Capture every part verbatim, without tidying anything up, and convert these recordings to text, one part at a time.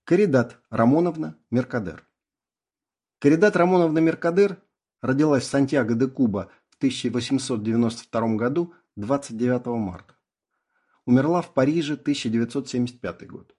Каридат Рамоновна Меркадер. Каридат Рамоновна Меркадер родилась в Сантьяго-де-Куба в тысяча восемьсот девяносто втором году двадцать девятого марта. Умерла в Париже тысяча девятьсот семьдесят пятый год.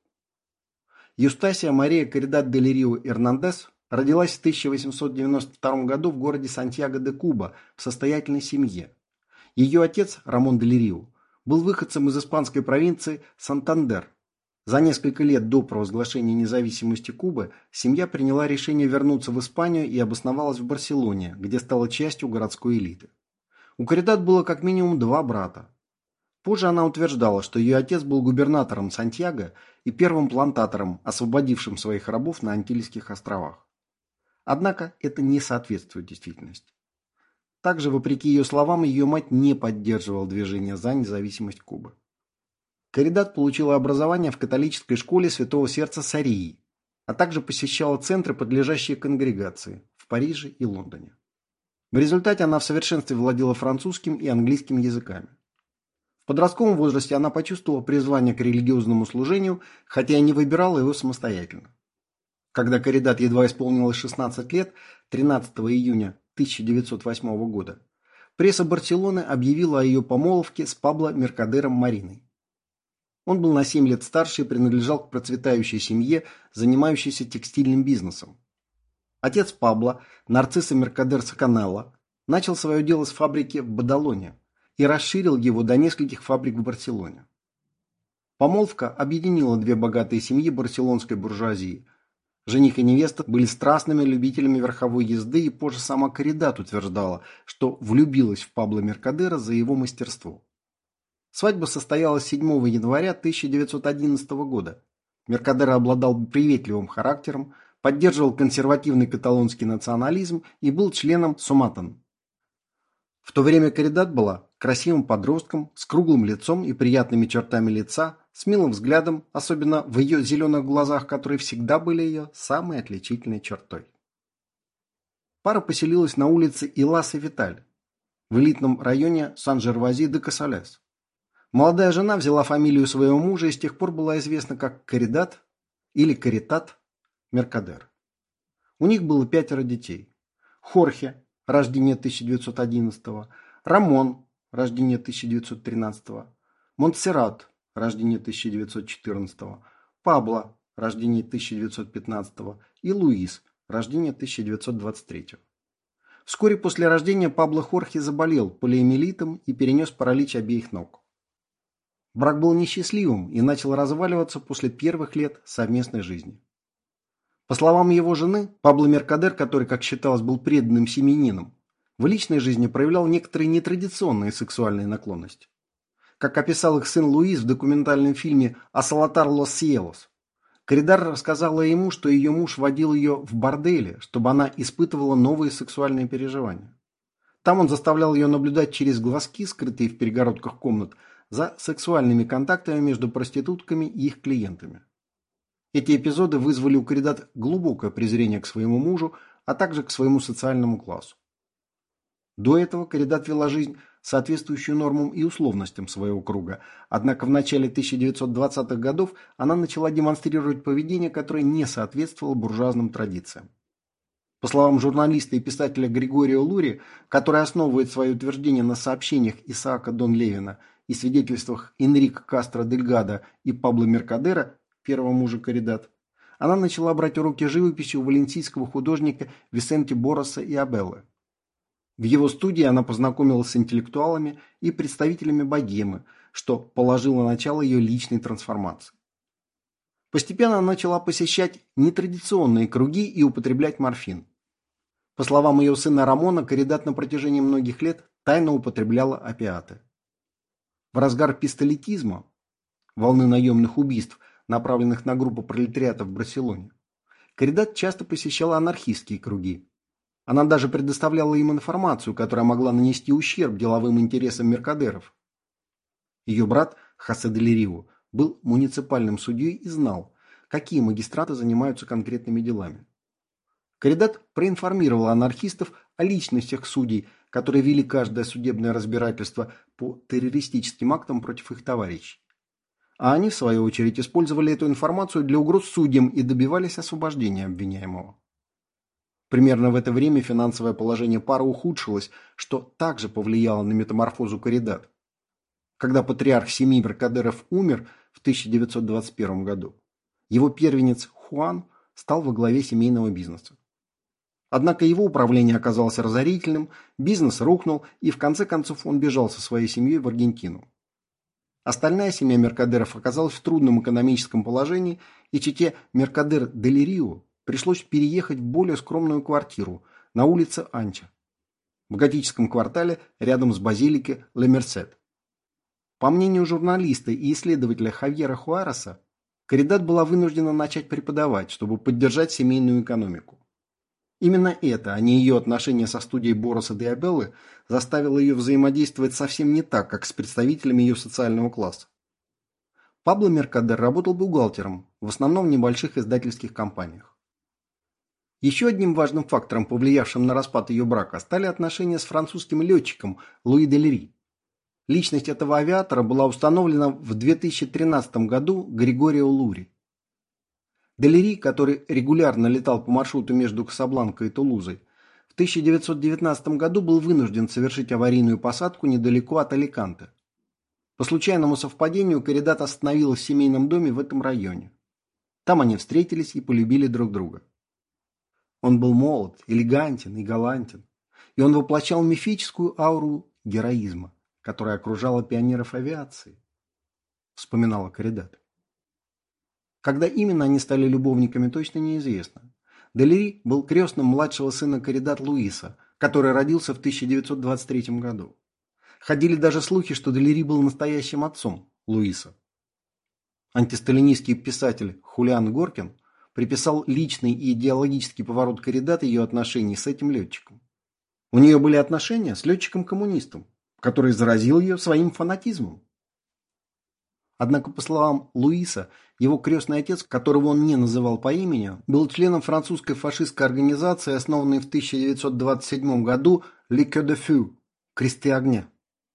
Юстасия Мария Каридат де Лирио Эрнандес родилась в тысяча восемьсот девяносто втором году в городе Сантьяго-де-Куба в состоятельной семье. Ее отец, Рамон де Лирио, был выходцем из испанской провинции Сантандер. За несколько лет до провозглашения независимости Кубы семья приняла решение вернуться в Испанию и обосновалась в Барселоне, где стала частью городской элиты. У Каридат было как минимум два брата. Позже она утверждала, что ее отец был губернатором Сантьяго и первым плантатором, освободившим своих рабов на Антильских островах. Однако это не соответствует действительности. Также, вопреки ее словам, ее мать не поддерживала движение за независимость Кубы. Каридат получила образование в католической школе Святого Сердца Сарии, а также посещала центры, подлежащие конгрегации, в Париже и Лондоне. В результате она в совершенстве владела французским и английским языками. В подростковом возрасте она почувствовала призвание к религиозному служению, хотя и не выбирала его самостоятельно. Когда Каридат едва исполнилось шестнадцать лет, тринадцатого июня тысяча девятьсот восьмого года, пресса Барселоны объявила о ее помолвке с Пабло Меркадером Мариной. Он был на семь лет старше и принадлежал к процветающей семье, занимающейся текстильным бизнесом. Отец Пабло, Нарцисса Меркадер Саканелло, начал свое дело с фабрики в Бадалоне и расширил его до нескольких фабрик в Барселоне. Помолвка объединила две богатые семьи барселонской буржуазии. Жених и невеста были страстными любителями верховой езды, и позже сама Каридат утверждала, что влюбилась в Пабло Меркадера за его мастерство. Свадьба состоялась седьмого января тысяча девятьсот одиннадцатого года. Меркадер обладал приветливым характером, поддерживал консервативный каталонский национализм и был членом Соматан. В то время Каридат была красивым подростком, с круглым лицом и приятными чертами лица, с милым взглядом, особенно в ее зеленых глазах, которые всегда были ее самой отличительной чертой. Пара поселилась на улице Илас-и-Виталь, в элитном районе Сан-Жервази-де-Касалес. Молодая жена взяла фамилию своего мужа и с тех пор была известна как Каридат или Каритат Меркадер. У них было пятеро детей. Хорхе, рождение тысяча девятьсот одиннадцатого, Рамон, рождение тысяча девятьсот тринадцатого, Монтсеррат, рождение тысяча девятьсот четырнадцатого, Пабло, рождение тысяча девятьсот пятнадцатого и Луис, рождение тысяча девятьсот двадцать третьего. Вскоре после рождения Пабло Хорхе заболел полиомиелитом и перенес паралич обеих ног. Брак был несчастливым и начал разваливаться после первых лет совместной жизни. По словам его жены, Пабло Меркадер, который, как считалось, был преданным семьянином, в личной жизни проявлял некоторые нетрадиционные сексуальные наклонности. Как описал их сын Луис в документальном фильме «Асалатар лос Сиелос», Каридат рассказала ему, что ее муж водил ее в борделе, чтобы она испытывала новые сексуальные переживания. Там он заставлял ее наблюдать через глазки, скрытые в перегородках комнат, за сексуальными контактами между проститутками и их клиентами. Эти эпизоды вызвали у Каридат глубокое презрение к своему мужу, а также к своему социальному классу. До этого Каридат вела жизнь, соответствующую нормам и условностям своего круга, однако в начале тысяча девятьсот двадцатых годов она начала демонстрировать поведение, которое не соответствовало буржуазным традициям. По словам журналиста и писателя Григорио Лури, который основывает свои утверждения на сообщениях Исаака Дон Левина и свидетельствах Энрико Кастро Дельгадо и Пабло Меркадера, первого мужа Каридат, она начала брать уроки живописи у валенсийского художника Висенте Борроса и Абеллы. В его студии она познакомилась с интеллектуалами и представителями богемы, что положило начало ее личной трансформации. Постепенно она начала посещать нетрадиционные круги и употреблять морфин. По словам ее сына Рамона, Каридат на протяжении многих лет тайно употребляла опиаты. В разгар пистолетизма, волны наемных убийств, направленных на группу пролетариата в Барселоне, Каридат часто посещала анархистские круги. Она даже предоставляла им информацию, которая могла нанести ущерб деловым интересам меркадеров. Ее брат Хосе де Лирио был муниципальным судьей и знал, какие магистраты занимаются конкретными делами. Каридат проинформировала анархистов о личностях судей, которые вели каждое судебное разбирательство по террористическим актам против их товарищей. а они, в свою очередь, использовали эту информацию для угроз судьям и добивались освобождения обвиняемого. Примерно в это время финансовое положение пары ухудшилось, что также повлияло на метаморфозу Каридат. Когда патриарх семьи Меркадеров умер в тысяча девятьсот двадцать первом году, его первенец Хуан стал во главе семейного бизнеса. Однако его управление оказалось разорительным, бизнес рухнул, и в конце концов он бежал со своей семьей в Аргентину. Остальная семья Меркадеров оказалась в трудном экономическом положении, и чете Меркадер дель Рио пришлось переехать в более скромную квартиру на улице Анча, в готическом квартале рядом с базиликой Ле Мерсед. По мнению журналиста и исследователя Хавьера Хуареса, Каридат была вынуждена начать преподавать, чтобы поддержать семейную экономику. Именно это, а не ее отношения со студией Бороса де Абеллы, заставило ее взаимодействовать совсем не так, как с представителями ее социального класса. Пабло Меркадер работал бухгалтером, в основном в небольших издательских компаниях. Еще одним важным фактором, повлиявшим на распад ее брака, стали отношения с французским летчиком Луи дель Ри. Личность этого авиатора была установлена в две тысячи тринадцатом году Григорио Лури. Дель Ри, который регулярно летал по маршруту между Касабланкой и Тулузой, в тысяча девятьсот девятнадцатом году был вынужден совершить аварийную посадку недалеко от Аликанте. По случайному совпадению Каридат остановилась в семейном доме в этом районе. Там они встретились и полюбили друг друга. Он был молод, элегантен и галантен, и он воплощал мифическую ауру героизма, которая окружала пионеров авиации, вспоминала Каридат. Когда именно они стали любовниками, точно неизвестно. Дель Ри был крестным младшего сына Каридат Луиса, который родился в тысяча девятьсот двадцать третьем году. Ходили даже слухи, что Дель Ри был настоящим отцом Луиса. Антисталинистский писатель Хулиан Горкин приписал личный и идеологический поворот Каридат ее отношений с этим летчиком. У нее были отношения с летчиком-коммунистом, который заразил ее своим фанатизмом. Однако, по словам Луиса, его крестный отец, которого он не называл по имени, был членом французской фашистской организации, основанной в тысяча девятьсот двадцать седьмом году «Le Queue de Feu» – «Кресты огня».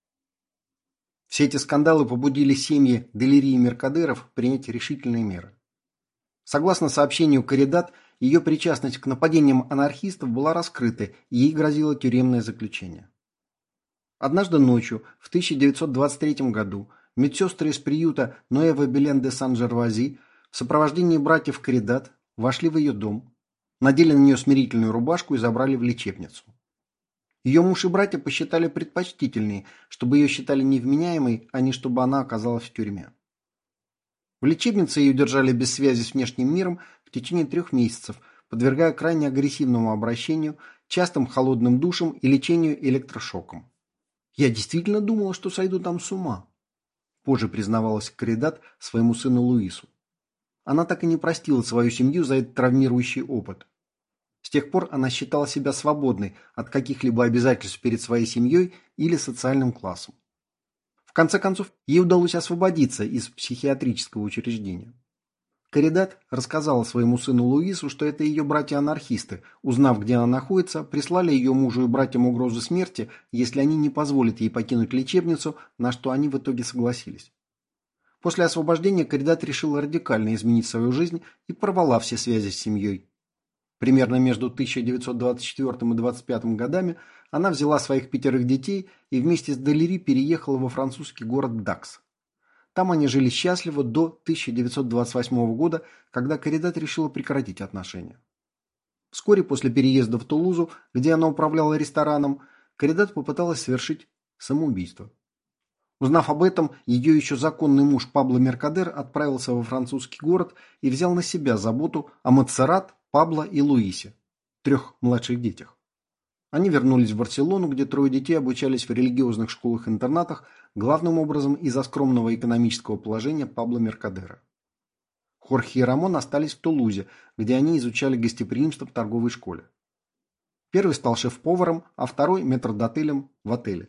Все эти скандалы побудили семьи Дель Ри и Меркадеров принять решительные меры. Согласно сообщению Каридат, ее причастность к нападениям анархистов была раскрыта, и ей грозило тюремное заключение. Однажды ночью, в тысяча девятьсот двадцать третьем году, медсестры из приюта Ноэва Белен де Сан-Жервази в сопровождении братьев Каридат вошли в ее дом, надели на нее смирительную рубашку и забрали в лечебницу. Ее муж и братья посчитали предпочтительнее, чтобы ее считали невменяемой, а не чтобы она оказалась в тюрьме. В лечебнице ее держали без связи с внешним миром в течение трех месяцев, подвергая крайне агрессивному обращению, частым холодным душам и лечению электрошоком. «Я действительно думала, что сойду там с ума», – позже признавалась Каридат своему сыну Луису. Она так и не простила свою семью за этот травмирующий опыт. С тех пор она считала себя свободной от каких-либо обязательств перед своей семьей или социальным классом. В конце концов, ей удалось освободиться из психиатрического учреждения. Каридат рассказала своему сыну Луису, что это ее братья-анархисты, узнав, где она находится, прислали ее мужу и братьям угрозу смерти, если они не позволят ей покинуть лечебницу, на что они в итоге согласились. После освобождения Каридат решила радикально изменить свою жизнь и порвала все связи с семьей. Примерно между тысяча девятьсот двадцать четвёртым и двадцать пятым годами она взяла своих пятерых детей и вместе с Дель Ри переехала во французский город Дакс. Там они жили счастливо до тысяча девятьсот двадцать восьмого года, когда Каридат решила прекратить отношения. Вскоре после переезда в Тулузу, где она управляла рестораном, Каридат попыталась совершить самоубийство. Узнав об этом, ее еще законный муж Пабло Меркадер отправился во французский город и взял на себя заботу о Монсеррат, Пабло и Луисе, трех младших детях. Они вернулись в Барселону, где трое детей обучались в религиозных школах-интернатах, главным образом из-за скромного экономического положения Пабло Меркадера. Хорхе и Рамон остались в Тулузе, где они изучали гостеприимство в торговой школе. Первый стал шеф-поваром, а второй – метрдотелем в отеле.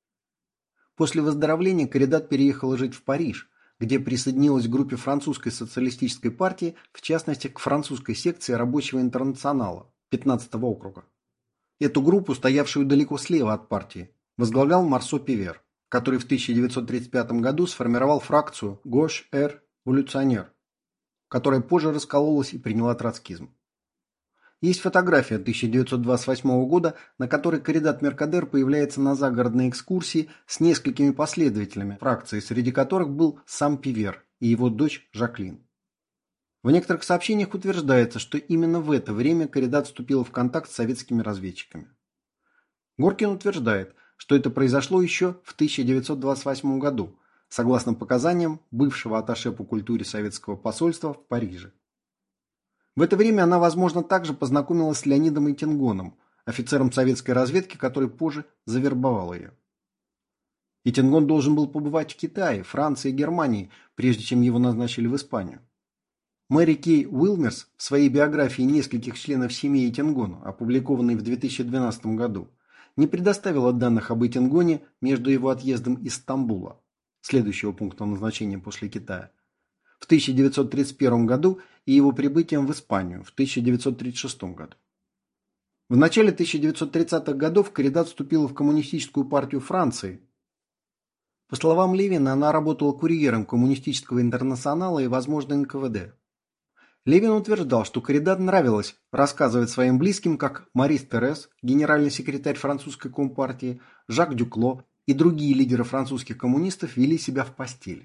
После выздоровления Каридат переехала жить в Париж, где присоединилась к группе французской социалистической партии, в частности к французской секции рабочего интернационала пятнадцатого округа. Эту группу, стоявшую далеко слева от партии, возглавлял Марсо Пивер, который в тысяча девятьсот тридцать пятом году сформировал фракцию Гош-эр-Революционер, которая позже раскололась и приняла троцкизм. Есть фотография тысяча девятьсот двадцать восьмого года, на которой Каридат Меркадер появляется на загородной экскурсии с несколькими последователями фракции, среди которых был сам Пивер и его дочь Жаклин. В некоторых сообщениях утверждается, что именно в это время Каридат вступила в контакт с советскими разведчиками. Горкин утверждает, что это произошло еще в тысяча девятьсот двадцать восьмом году, согласно показаниям бывшего атташе по культуре советского посольства в Париже. В это время она, возможно, также познакомилась с Леонидом Итингоном, офицером советской разведки, который позже завербовал ее. Итингон должен был побывать в Китае, Франции и Германии, прежде чем его назначили в Испанию. Мэри Кей Уилмерс в своей биографии нескольких членов семьи Итингона, опубликованной в две тысячи двенадцатом году, не предоставила данных об Итингоне между его отъездом из Стамбула, следующего пункта назначения после Китая, в тысяча девятьсот тридцать первом году и его прибытием в Испанию в тысяча девятьсот тридцать шестом году. В начале тысяча девятьсот тридцатых годов Каридат вступила в Коммунистическую партию Франции. По словам Левина, она работала курьером Коммунистического интернационала и, возможно, эн ка вэ дэ. Левин утверждал, что Каридат нравилось рассказывать своим близким, как Марис Терес, генеральный секретарь французской компартии, Жак Дюкло и другие лидеры французских коммунистов вели себя в постели.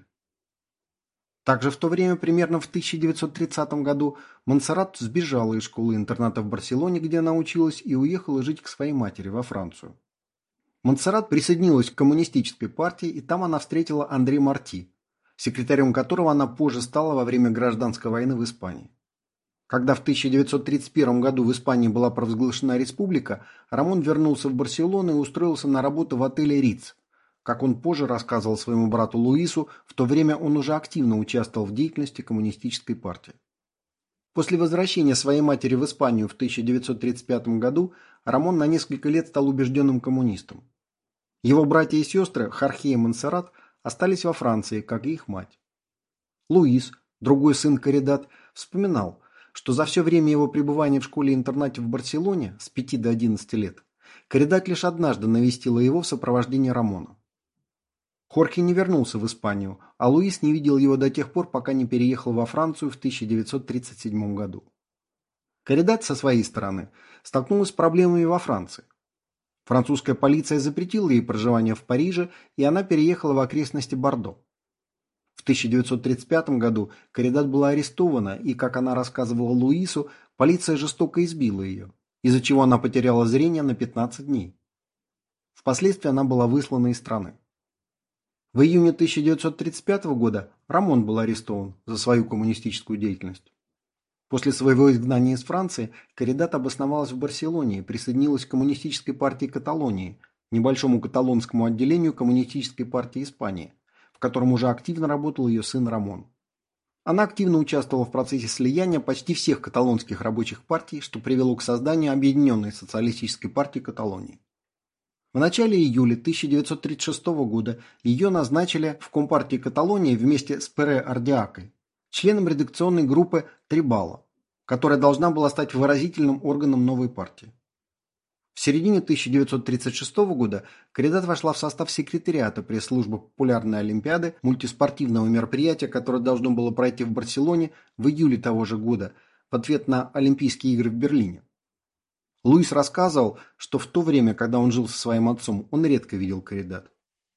Также в то время, примерно в тысяча девятьсот тридцатом году, Монсеррат сбежала из школы-интерната в Барселоне, где она училась, и уехала жить к своей матери во Францию. Монсеррат присоединилась к коммунистической партии, и там она встретила Андре Марти, секретарем которого она позже стала во время гражданской войны в Испании. Когда в тысяча девятьсот тридцать первом году в Испании была провозглашена республика, Рамон вернулся в Барселону и устроился на работу в отеле «Риц». Как он позже рассказывал своему брату Луису, в то время он уже активно участвовал в деятельности коммунистической партии. После возвращения своей матери в Испанию в тысяча девятьсот тридцать пятом году Рамон на несколько лет стал убежденным коммунистом. Его братья и сестры Хорхе и Монсеррат остались во Франции, как и их мать. Луис, другой сын Каридат, вспоминал, что за все время его пребывания в школе-интернате в Барселоне с пяти до одиннадцати лет Каридат лишь однажды навестила его в сопровождении Рамона. Хорхе не вернулся в Испанию, а Луис не видел его до тех пор, пока не переехал во Францию в тысяча девятьсот тридцать седьмом году. Каридат, со своей стороны, столкнулась с проблемами во Франции. Французская полиция запретила ей проживание в Париже, и она переехала в окрестности Бордо. В тысяча девятьсот тридцать пятом году Каридат была арестована, и, как она рассказывала Луису, полиция жестоко избила ее, из-за чего она потеряла зрение на пятнадцать дней. Впоследствии она была выслана из страны. В июне тысяча девятьсот тридцать пятого года Рамон был арестован за свою коммунистическую деятельность. После своего изгнания из Франции Каридат обосновалась в Барселоне и присоединилась к Коммунистической партии Каталонии, небольшому каталонскому отделению Коммунистической партии Испании, в котором уже активно работал ее сын Рамон. Она активно участвовала в процессе слияния почти всех каталонских рабочих партий, что привело к созданию Объединенной социалистической партии Каталонии. В начале июля тысяча девятьсот тридцать шестого года ее назначили в Компартии Каталонии вместе с Пере Ардиакой, членом редакционной группы Трибала, которая должна была стать выразительным органом новой партии. В середине тысяча девятьсот тридцать шестого года Каридат вошла в состав секретариата пресс-службы популярной олимпиады, мультиспортивного мероприятия, которое должно было пройти в Барселоне в июле того же года, в ответ на Олимпийские игры в Берлине. Луис рассказывал, что в то время, когда он жил со своим отцом, он редко видел Каридат.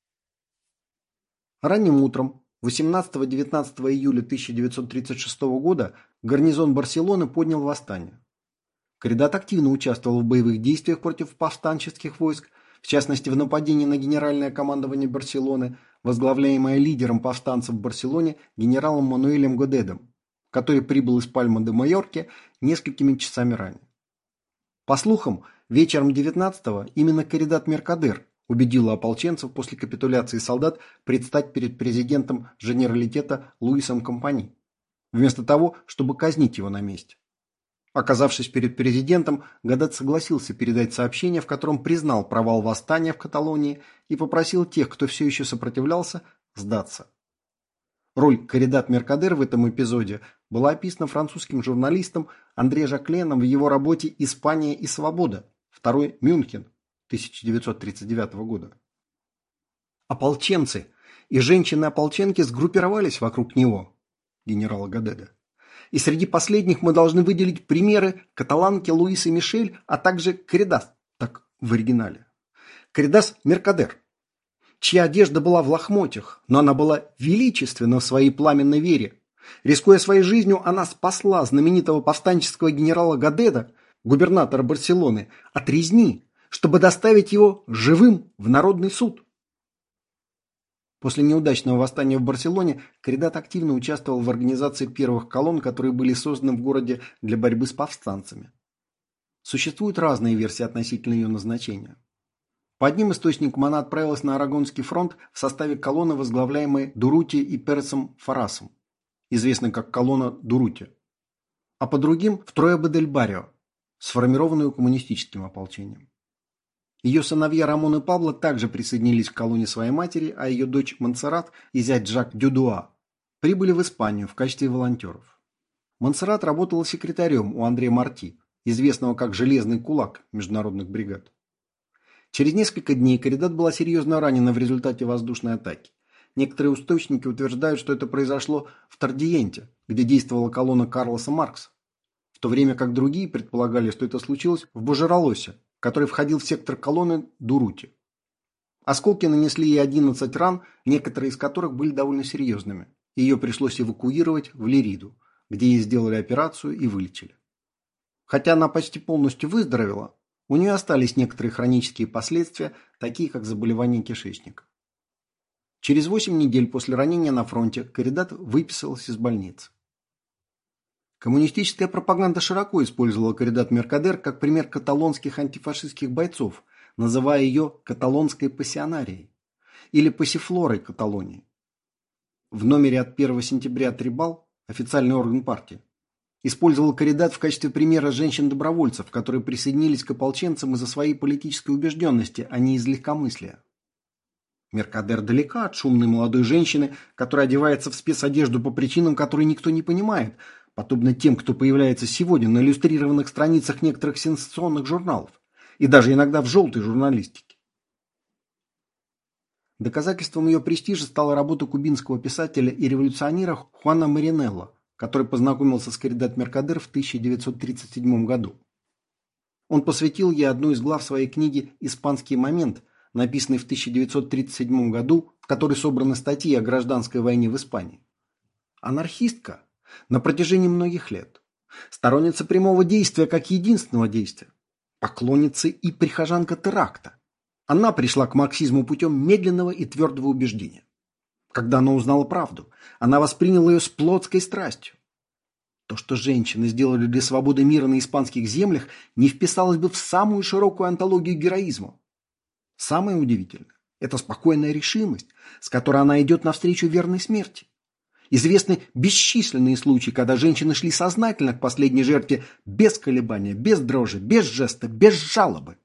Ранним утром восемнадцатого-девятнадцатого июля тысяча девятьсот тридцать шестого года гарнизон Барселоны поднял восстание. Каридат активно участвовал в боевых действиях против повстанческих войск, в частности в нападении на генеральное командование Барселоны, возглавляемое лидером повстанцев в Барселоне генералом Мануэлем Годедом, который прибыл из Пальма-де-Майорки несколькими часами ранее. По слухам, вечером девятнадцатого именно Каридат Меркадер убедила ополченцев после капитуляции солдат предстать перед президентом Женералитета Луисом Компани, вместо того, чтобы казнить его на месте. Оказавшись перед президентом, Годед согласился передать сообщение, в котором признал провал восстания в Каталонии и попросил тех, кто все еще сопротивлялся, сдаться. Роль Каридат Меркадер в этом эпизоде была описана французским журналистом Андре Жакленом в его работе «Испания и свобода. Второй Мюнхен» тысяча девятьсот тридцать девятого года. Ополченцы и женщины-ополченки сгруппировались вокруг него, генерала Гадеда. И среди последних мы должны выделить примеры каталанки Луисы Мишель, а также Каридас, так в оригинале. Каридас Меркадер, чья одежда была в лохмотьях, но она была величественна в своей пламенной вере. Рискуя своей жизнью, она спасла знаменитого повстанческого генерала Гадеда, губернатора Барселоны, от резни, чтобы доставить его живым в народный суд. После неудачного восстания в Барселоне Каридат активно участвовал в организации первых колонн, которые были созданы в городе для борьбы с повстанцами. Существуют разные версии относительно ее назначения. По одним источникам она отправилась на Арагонский фронт в составе колонны, возглавляемой Дурути и Пересом Фарасом, известной как колонна Дурути, а по другим в Троя-де-дель-Баррио, сформированную коммунистическим ополчением. Ее сыновья Рамон и Пабло также присоединились к колонне своей матери, а ее дочь Монсеррат и зять Жак Дюдуа прибыли в Испанию в качестве волонтеров. Монсеррат работала секретарем у Андре Марти, известного как «Железный кулак» международных бригад. Через несколько дней Каридат была серьезно ранена в результате воздушной атаки. Некоторые источники утверждают, что это произошло в Тардиенте, где действовала колонна Карлоса Маркса, в то время как другие предполагали, что это случилось в Божеролосе, который входил в сектор колонны Дурути. Осколки нанесли ей одиннадцать ран, некоторые из которых были довольно серьезными. Ее пришлось эвакуировать в Лериду, где ей сделали операцию и вылечили. Хотя она почти полностью выздоровела, у нее остались некоторые хронические последствия, такие как заболевание кишечника. Через восемь недель после ранения на фронте Каридат выписалась из больницы. Коммунистическая пропаганда широко использовала Каридат Меркадер как пример каталонских антифашистских бойцов, называя ее каталонской пассионарией или пассифлорой Каталонии. В номере от первого сентября «Трибал», официальный орган партии, использовал Каридат в качестве примера женщин-добровольцев, которые присоединились к ополченцам из-за своей политической убежденности, а не из легкомыслия. Меркадер далека от шумной молодой женщины, которая одевается в спецодежду по причинам, которые никто не понимает, подобно тем, кто появляется сегодня на иллюстрированных страницах некоторых сенсационных журналов и даже иногда в желтой журналистике. Доказательством ее престижа стала работа кубинского писателя и революционера Хуана Маринелло, который познакомился с Каридат Меркадер в тысяча девятьсот тридцать седьмом году. Он посвятил ей одну из глав своей книги «Испанский момент», написанной в тысяча девятьсот тридцать седьмом году, в которой собраны статьи о гражданской войне в Испании. Анархистка на протяжении многих лет, сторонница прямого действия как единственного действия, поклонница и прихожанка теракта. Она пришла к марксизму путем медленного и твердого убеждения. Когда она узнала правду, она восприняла ее с плотской страстью. То, что женщины сделали для свободы мира на испанских землях, не вписалось бы в самую широкую антологию героизма. Самое удивительное – это спокойная решимость, с которой она идет навстречу верной смерти. Известны бесчисленные случаи, когда женщины шли сознательно к последней жертве без колебания, без дрожи, без жеста, без жалобы.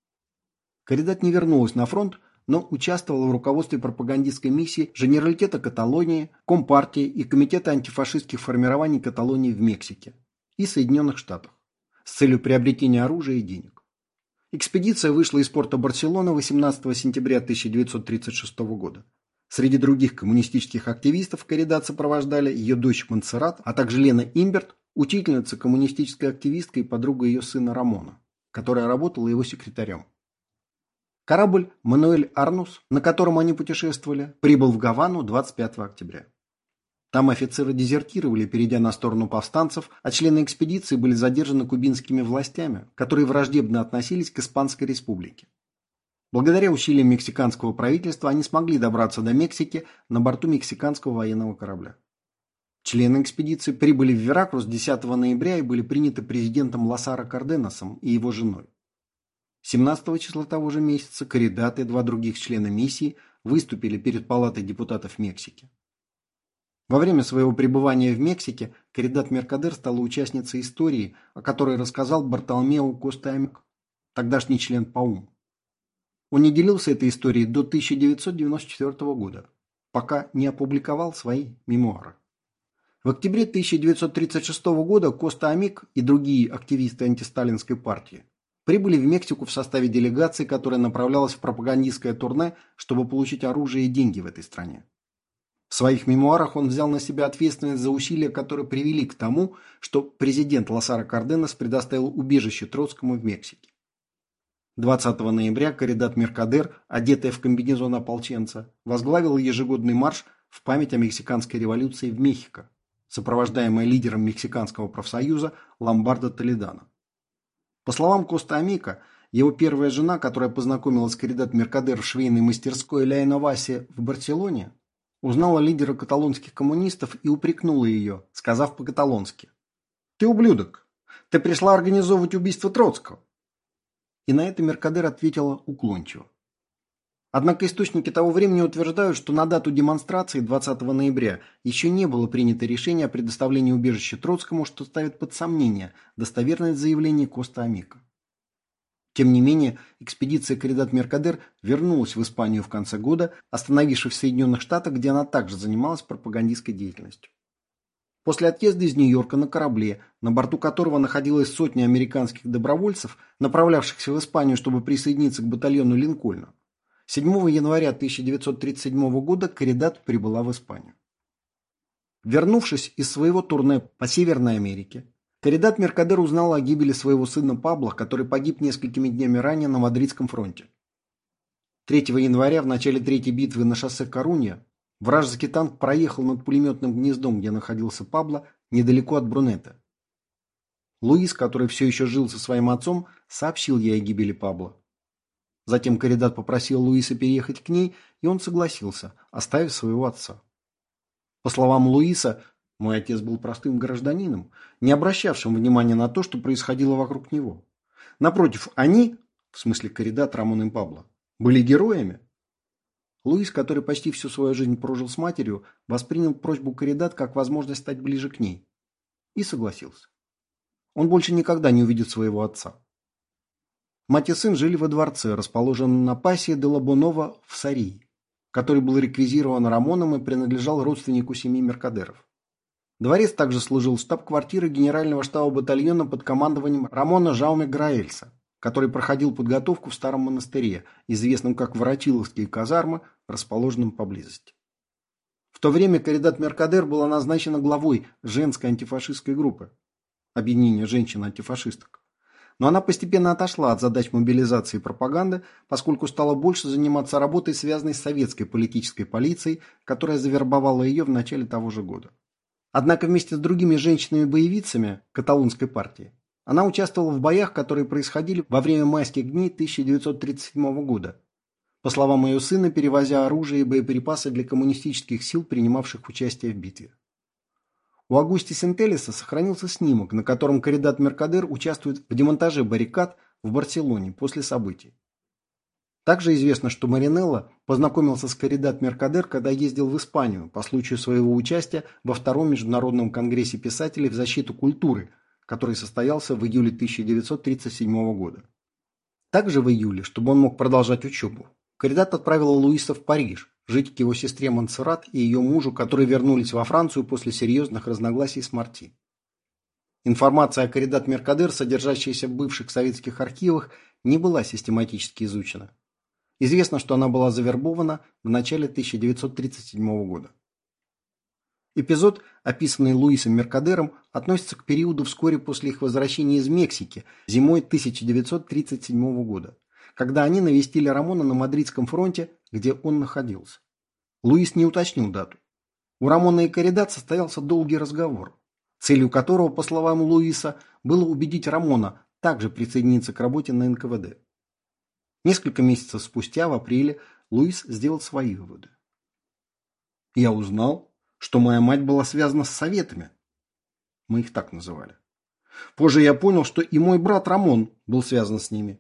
Каридат не вернулась на фронт, но участвовала в руководстве пропагандистской миссии Женералитета Каталонии, Компартии и Комитета антифашистских формирований Каталонии в Мексике и Соединенных Штатах с целью приобретения оружия и денег. Экспедиция вышла из порта Барселона восемнадцатого сентября тысяча девятьсот тридцать шестого года. Среди других коммунистических активистов Каридат сопровождали ее дочь Монсеррат, а также Лена Имберт, учительница, коммунистическая активистка и подруга ее сына Рамона, которая работала его секретарем. Корабль «Мануэль Арнус», на котором они путешествовали, прибыл в Гавану двадцать пятого октября. Там офицеры дезертировали, перейдя на сторону повстанцев, а члены экспедиции были задержаны кубинскими властями, которые враждебно относились к Испанской республике. Благодаря усилиям мексиканского правительства они смогли добраться до Мексики на борту мексиканского военного корабля. Члены экспедиции прибыли в Веракрус десятого ноября и были приняты президентом Ласаро Карденасом и его женой. семнадцатого числа того же месяца Каридат и два других члена миссии выступили перед Палатой депутатов Мексики. Во время своего пребывания в Мексике Каридат Меркадер стала участницей истории, о которой рассказал Бартоломео Коста-Амик, тогдашний член ПАУМ. Он не делился этой историей до тысяча девятьсот девяносто четвёртого года, пока не опубликовал свои мемуары. В октябре тысяча девятьсот тридцать шестого года Коста-Амик и другие активисты антисталинской партии прибыли в Мексику в составе делегации, которая направлялась в пропагандистское турне, чтобы получить оружие и деньги в этой стране. В своих мемуарах он взял на себя ответственность за усилия, которые привели к тому, что президент Ласаро Карденас предоставил убежище Троцкому в Мексике. двадцатого ноября Каридат Меркадер, одетая в комбинезон ополченца, возглавила ежегодный марш в память о мексиканской революции в Мехико, сопровождаемая лидером мексиканского профсоюза Ломбардо Толедано. По словам Коста Амика, его первая жена, которая познакомилась с Каридат Меркадер в швейной мастерской Ля Инновасе в Барселоне, узнала лидера каталонских коммунистов и упрекнула ее, сказав по-каталонски: «Ты ублюдок! Ты пришла организовывать убийство Троцкого!» И на это Меркадер ответила уклончиво. Однако источники того времени утверждают, что на дату демонстрации двадцатого ноября еще не было принято решение о предоставлении убежища Троцкому, что ставит под сомнение достоверность заявлений Коста Амика. Тем не менее, экспедиция Каридат Меркадер вернулась в Испанию в конце года, остановившись в Соединенных Штатах, где она также занималась пропагандистской деятельностью. После отъезда из Нью-Йорка на корабле, на борту которого находилась сотня американских добровольцев, направлявшихся в Испанию, чтобы присоединиться к батальону Линкольна, седьмого января тысяча девятьсот тридцать седьмого года Каридат прибыла в Испанию. Вернувшись из своего турне по Северной Америке, Каридат Меркадер узнала о гибели своего сына Пабло, который погиб несколькими днями ранее на Мадридском фронте. третьего января в начале третьей битвы на шоссе Корунья вражеский танк проехал над пулеметным гнездом, где находился Пабло, недалеко от Брунетта. Луис, который все еще жил со своим отцом, сообщил ей о гибели Пабло. Затем Каридат попросил Луиса переехать к ней, и он согласился, оставив своего отца. По словам Луиса, мой отец был простым гражданином, не обращавшим внимания на то, что происходило вокруг него. Напротив, они, в смысле Каридат, Рамон и Пабло, были героями. Луис, который почти всю свою жизнь прожил с матерью, воспринял просьбу Каридат как возможность стать ближе к ней. И согласился. Он больше никогда не увидит своего отца. Мать и сын жили во дворце, расположенном на Пасио де ла Бонова в Сарии, который был реквизирован Рамоном и принадлежал родственнику семьи Меркадеров. Дворец также служил штаб-квартирой генерального штаба батальона под командованием Рамона Жауме Граэльса, который проходил подготовку в старом монастыре, известном как Воротиловские казармы, расположенном поблизости. В то время Каридат Меркадер была назначена главой женской антифашистской группы, объединения женщин-антифашисток. Но она постепенно отошла от задач мобилизации и пропаганды, поскольку стала больше заниматься работой, связанной с советской политической полицией, которая завербовала ее в начале того же года. Однако вместе с другими женщинами-боевицами каталонской партии она участвовала в боях, которые происходили во время майских дней тысяча девятьсот тридцать седьмого года, по словам ее сына, перевозя оружие и боеприпасы для коммунистических сил, принимавших участие в битве. У Агусти Сентелеса сохранился снимок, на котором Каридат Меркадер участвует в демонтаже баррикад в Барселоне после событий. Также известно, что Маринелло познакомился с Каридат Меркадер, когда ездил в Испанию по случаю своего участия во втором международном конгрессе писателей в защиту культуры, который состоялся в июле тысяча девятьсот тридцать седьмого года. Также в июле, чтобы он мог продолжать учебу, Каридат отправила Луиса в Париж, жить к его сестре Монсеррат и ее мужу, которые вернулись во Францию после серьезных разногласий с Марти. Информация о Каридат Меркадер, содержащаяся в бывших советских архивах, не была систематически изучена. Известно, что она была завербована в начале тысяча девятьсот тридцать седьмого года. Эпизод, описанный Луисом Меркадером, относится к периоду вскоре после их возвращения из Мексики зимой тысяча девятьсот тридцать седьмого года, когда они навестили Рамона на Мадридском фронте, где он находился. Луис не уточнил дату. У Рамона и Каридат состоялся долгий разговор, целью которого, по словам Луиса, было убедить Рамона также присоединиться к работе на эн ка вэ дэ. Несколько месяцев спустя, в апреле, Луис сделал свои выводы. «Я узнал, что моя мать была связана с советами. Мы их так называли. Позже я понял, что и мой брат Рамон был связан с ними».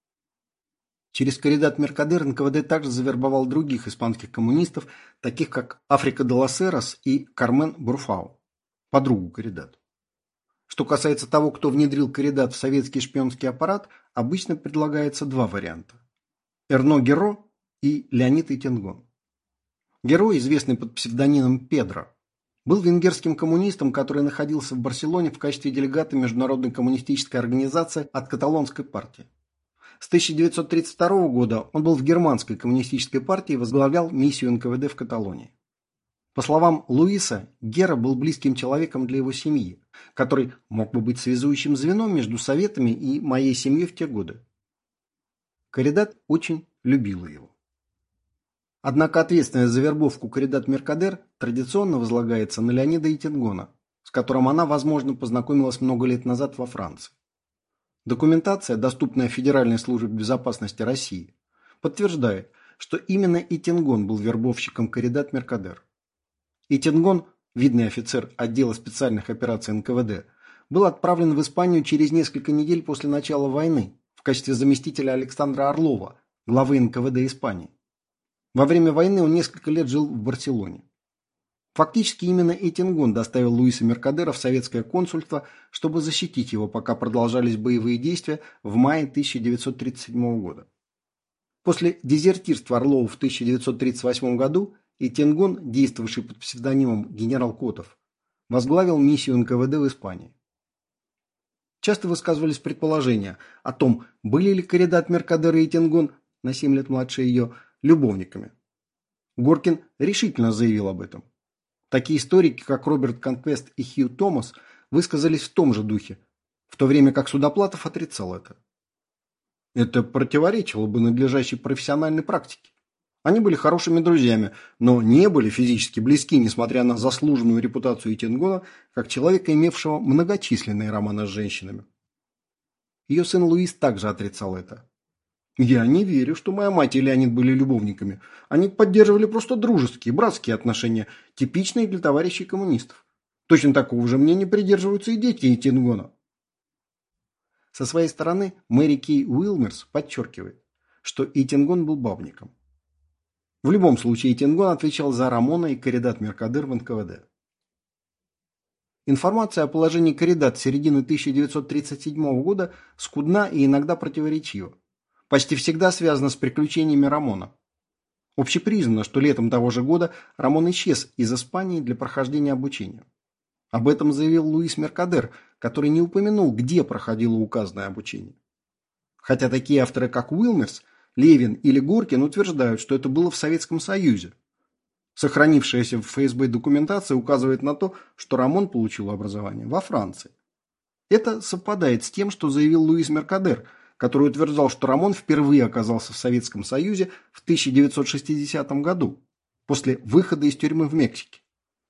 Через Каридат Меркадер эн ка вэ дэ также завербовал других испанских коммунистов, таких как Африка де лас Эрас и Кармен Бурфау, подругу Каридат. Что касается того, кто внедрил Каридат в советский шпионский аппарат, обычно предлагается два варианта. Эрно Геро и Леонид Итенгон. Геро, известный под псевдонимом Педро, был венгерским коммунистом, который находился в Барселоне в качестве делегата Международной коммунистической организации от каталонской партии. С тысяча девятьсот тридцать второго года он был в германской коммунистической партии и возглавлял миссию эн ка вэ дэ в Каталонии. По словам Луиса, Гера был близким человеком для его семьи, который мог бы быть связующим звеном между советами и моей семьей в те годы. Каридат очень любила его. Однако ответственность за вербовку Каридат Меркадер традиционно возлагается на Леонида Итингона, с которым она, возможно, познакомилась много лет назад во Франции. Документация, доступная Федеральной службе безопасности России, подтверждает, что именно Итингон был вербовщиком Каридат Меркадер. Итингон, видный офицер отдела специальных операций эн ка вэ дэ, был отправлен в Испанию через несколько недель после начала войны в качестве заместителя Александра Орлова, главы эн ка вэ дэ Испании. Во время войны он несколько лет жил в Барселоне. Фактически именно Итингон доставил Луиса Меркадера в советское консульство, чтобы защитить его, пока продолжались боевые действия в мае тысяча девятьсот тридцать седьмого года. После дезертирства Орлова в тысяча девятьсот тридцать восьмом году Итингон, действовавший под псевдонимом генерал Котов, возглавил миссию эн ка вэ дэ в Испании. Часто высказывались предположения о том, были ли Каридат Меркадер и Итингон, на семь лет младше ее, любовниками. Горкин решительно заявил об этом. Такие историки, как Роберт Конквест и Хью Томас, высказались в том же духе, в то время как Судоплатов отрицал это. Это противоречило бы надлежащей профессиональной практике. Они были хорошими друзьями, но не были физически близки, несмотря на заслуженную репутацию Итингона как человека, имевшего многочисленные романы с женщинами. Ее сын Луис также отрицал это. «Я не верю, что моя мать и Леонид были любовниками. Они поддерживали просто дружеские, братские отношения, типичные для товарищей коммунистов. Точно такого же мнения придерживаются и дети Итингона». Со своей стороны Мэри Кей Уилмерс подчеркивает, что Итингон был бабником. В любом случае Итингон отвечал за Рамона и Каридат Меркадер в эн ка вэ дэ. Информация о положении Каридат с середины тысяча девятьсот тридцать седьмого года скудна и иногда противоречива. Почти всегда связана с приключениями Рамона. Общепризнано, что летом того же года Рамон исчез из Испании для прохождения обучения. Об этом заявил Луис Меркадер, который не упомянул, где проходило указанное обучение. Хотя такие авторы, как Уилмерс, Левин или Горкин утверждают, что это было в Советском Союзе. Сохранившаяся в эф эс бэ документация указывает на то, что Рамон получил образование во Франции. Это совпадает с тем, что заявил Луис Меркадер, который утверждал, что Рамон впервые оказался в Советском Союзе в тысяча девятьсот шестидесятом году, после выхода из тюрьмы в Мексике.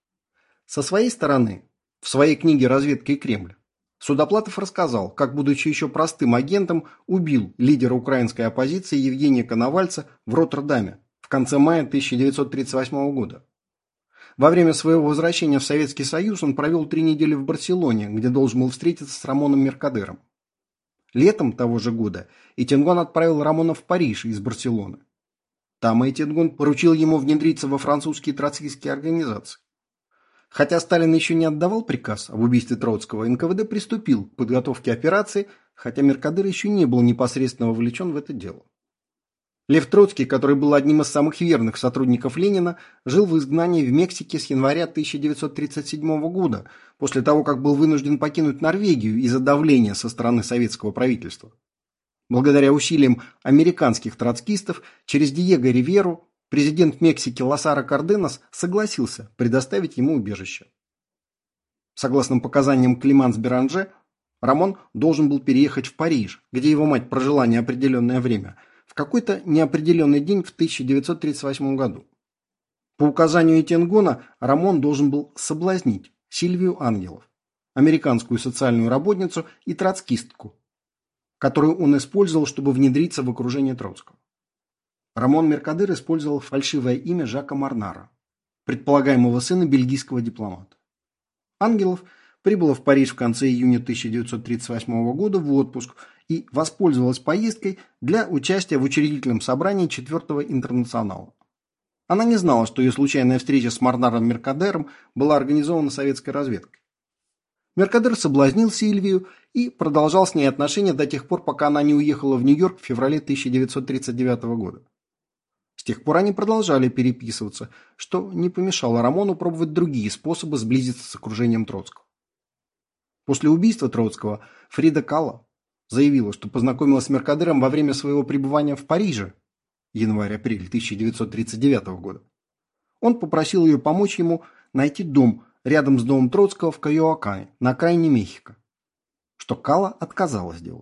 Со своей стороны, в своей книге «Разведка и Кремль» Судоплатов рассказал, как, будучи еще простым агентом, убил лидера украинской оппозиции Евгения Коновальца в Роттердаме в конце мая тысяча девятьсот тридцать восьмого года. Во время своего возвращения в Советский Союз он провел три недели в Барселоне, где должен был встретиться с Рамоном Меркадером. Летом того же года Итингон отправил Рамона в Париж из Барселоны. Там Итингон поручил ему внедриться во французские троцкистские организации. Хотя Сталин еще не отдавал приказ об убийстве Троцкого, эн ка вэ дэ приступил к подготовке операции, хотя Меркадер еще не был непосредственно вовлечен в это дело. Лев Троцкий, который был одним из самых верных сотрудников Ленина, жил в изгнании в Мексике с января тысяча девятьсот тридцать седьмого года, после того, как был вынужден покинуть Норвегию из-за давления со стороны советского правительства. Благодаря усилиям американских троцкистов, через Диего Риверу президент Мексики Ласаро Карденас согласился предоставить ему убежище. Согласно показаниям Климанс Беранже, Рамон должен был переехать в Париж, где его мать прожила неопределенное время, в какой-то неопределенный день в тысяча девятьсот тридцать восьмом году. По указанию Итингона Рамон должен был соблазнить Сильвию Ангелов, американскую социальную работницу и троцкистку, которую он использовал, чтобы внедриться в окружение Троцкого. Рамон Меркадер использовал фальшивое имя Жака Марнара, предполагаемого сына бельгийского дипломата. Ангелов прибыла в Париж в конце июня тысяча девятьсот тридцать восьмого года в отпуск и воспользовалась поездкой для участия в учредительном собрании четвертого интернационала. Она не знала, что ее случайная встреча с Марнаром Меркадером была организована советской разведкой. Меркадер соблазнил Сильвию и продолжал с ней отношения до тех пор, пока она не уехала в Нью-Йорк в феврале тысяча девятьсот тридцать девятого года. С тех пор они продолжали переписываться, что не помешало Рамону пробовать другие способы сблизиться с окружением Троцкого. После убийства Троцкого Фрида Кало заявила, что познакомилась с Меркадером во время своего пребывания в Париже, январь-апрель тысяча девятьсот тридцать девятого года. Он попросил ее помочь ему найти дом рядом с домом Троцкого в Кайоакане, на окраине Мехико, что Кало отказалась делать.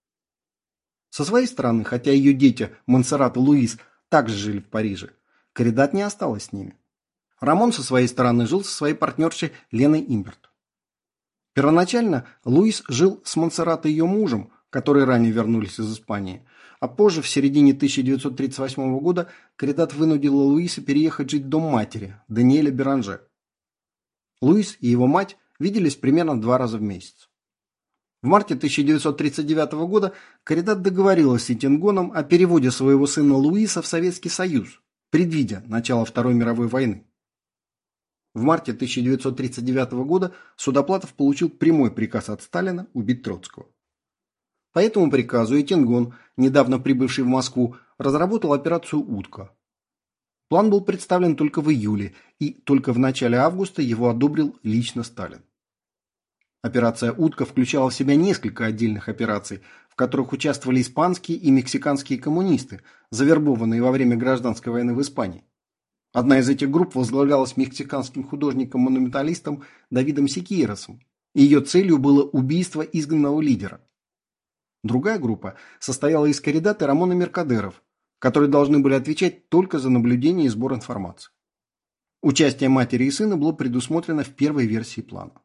Со своей стороны, хотя ее дети Монсеррат и Луис также жили в Париже, Каридат не осталась с ними. Рамон со своей стороны жил со своей партнершей Леной Имберт. Первоначально Луис жил с Монсеррат и ее мужем, которые ранее вернулись из Испании, а позже, в середине тысяча девятьсот тридцать восьмого года, Каридат вынудила Луиса переехать жить в дом матери, Даниэля Беранже. Луис и его мать виделись примерно два раза в месяц. В марте тысяча девятьсот тридцать девятого года Каридат договорилась с Этьенгоном о переводе своего сына Луиса в Советский Союз, предвидя начало Второй мировой войны. В марте тысяча девятьсот тридцать девятого года Судоплатов получил прямой приказ от Сталина убить Троцкого. По этому приказу Этьенгон, недавно прибывший в Москву, разработал операцию «Утка». План был представлен только в июле, и только в начале августа его одобрил лично Сталин. Операция «Утка» включала в себя несколько отдельных операций, в которых участвовали испанские и мексиканские коммунисты, завербованные во время гражданской войны в Испании. Одна из этих групп возглавлялась мексиканским художником-монументалистом Давидом Сикейросом, и ее целью было убийство изгнанного лидера. Другая группа состояла из Каридата и Рамона Меркадеров, которые должны были отвечать только за наблюдение и сбор информации. Участие матери и сына было предусмотрено в первой версии плана.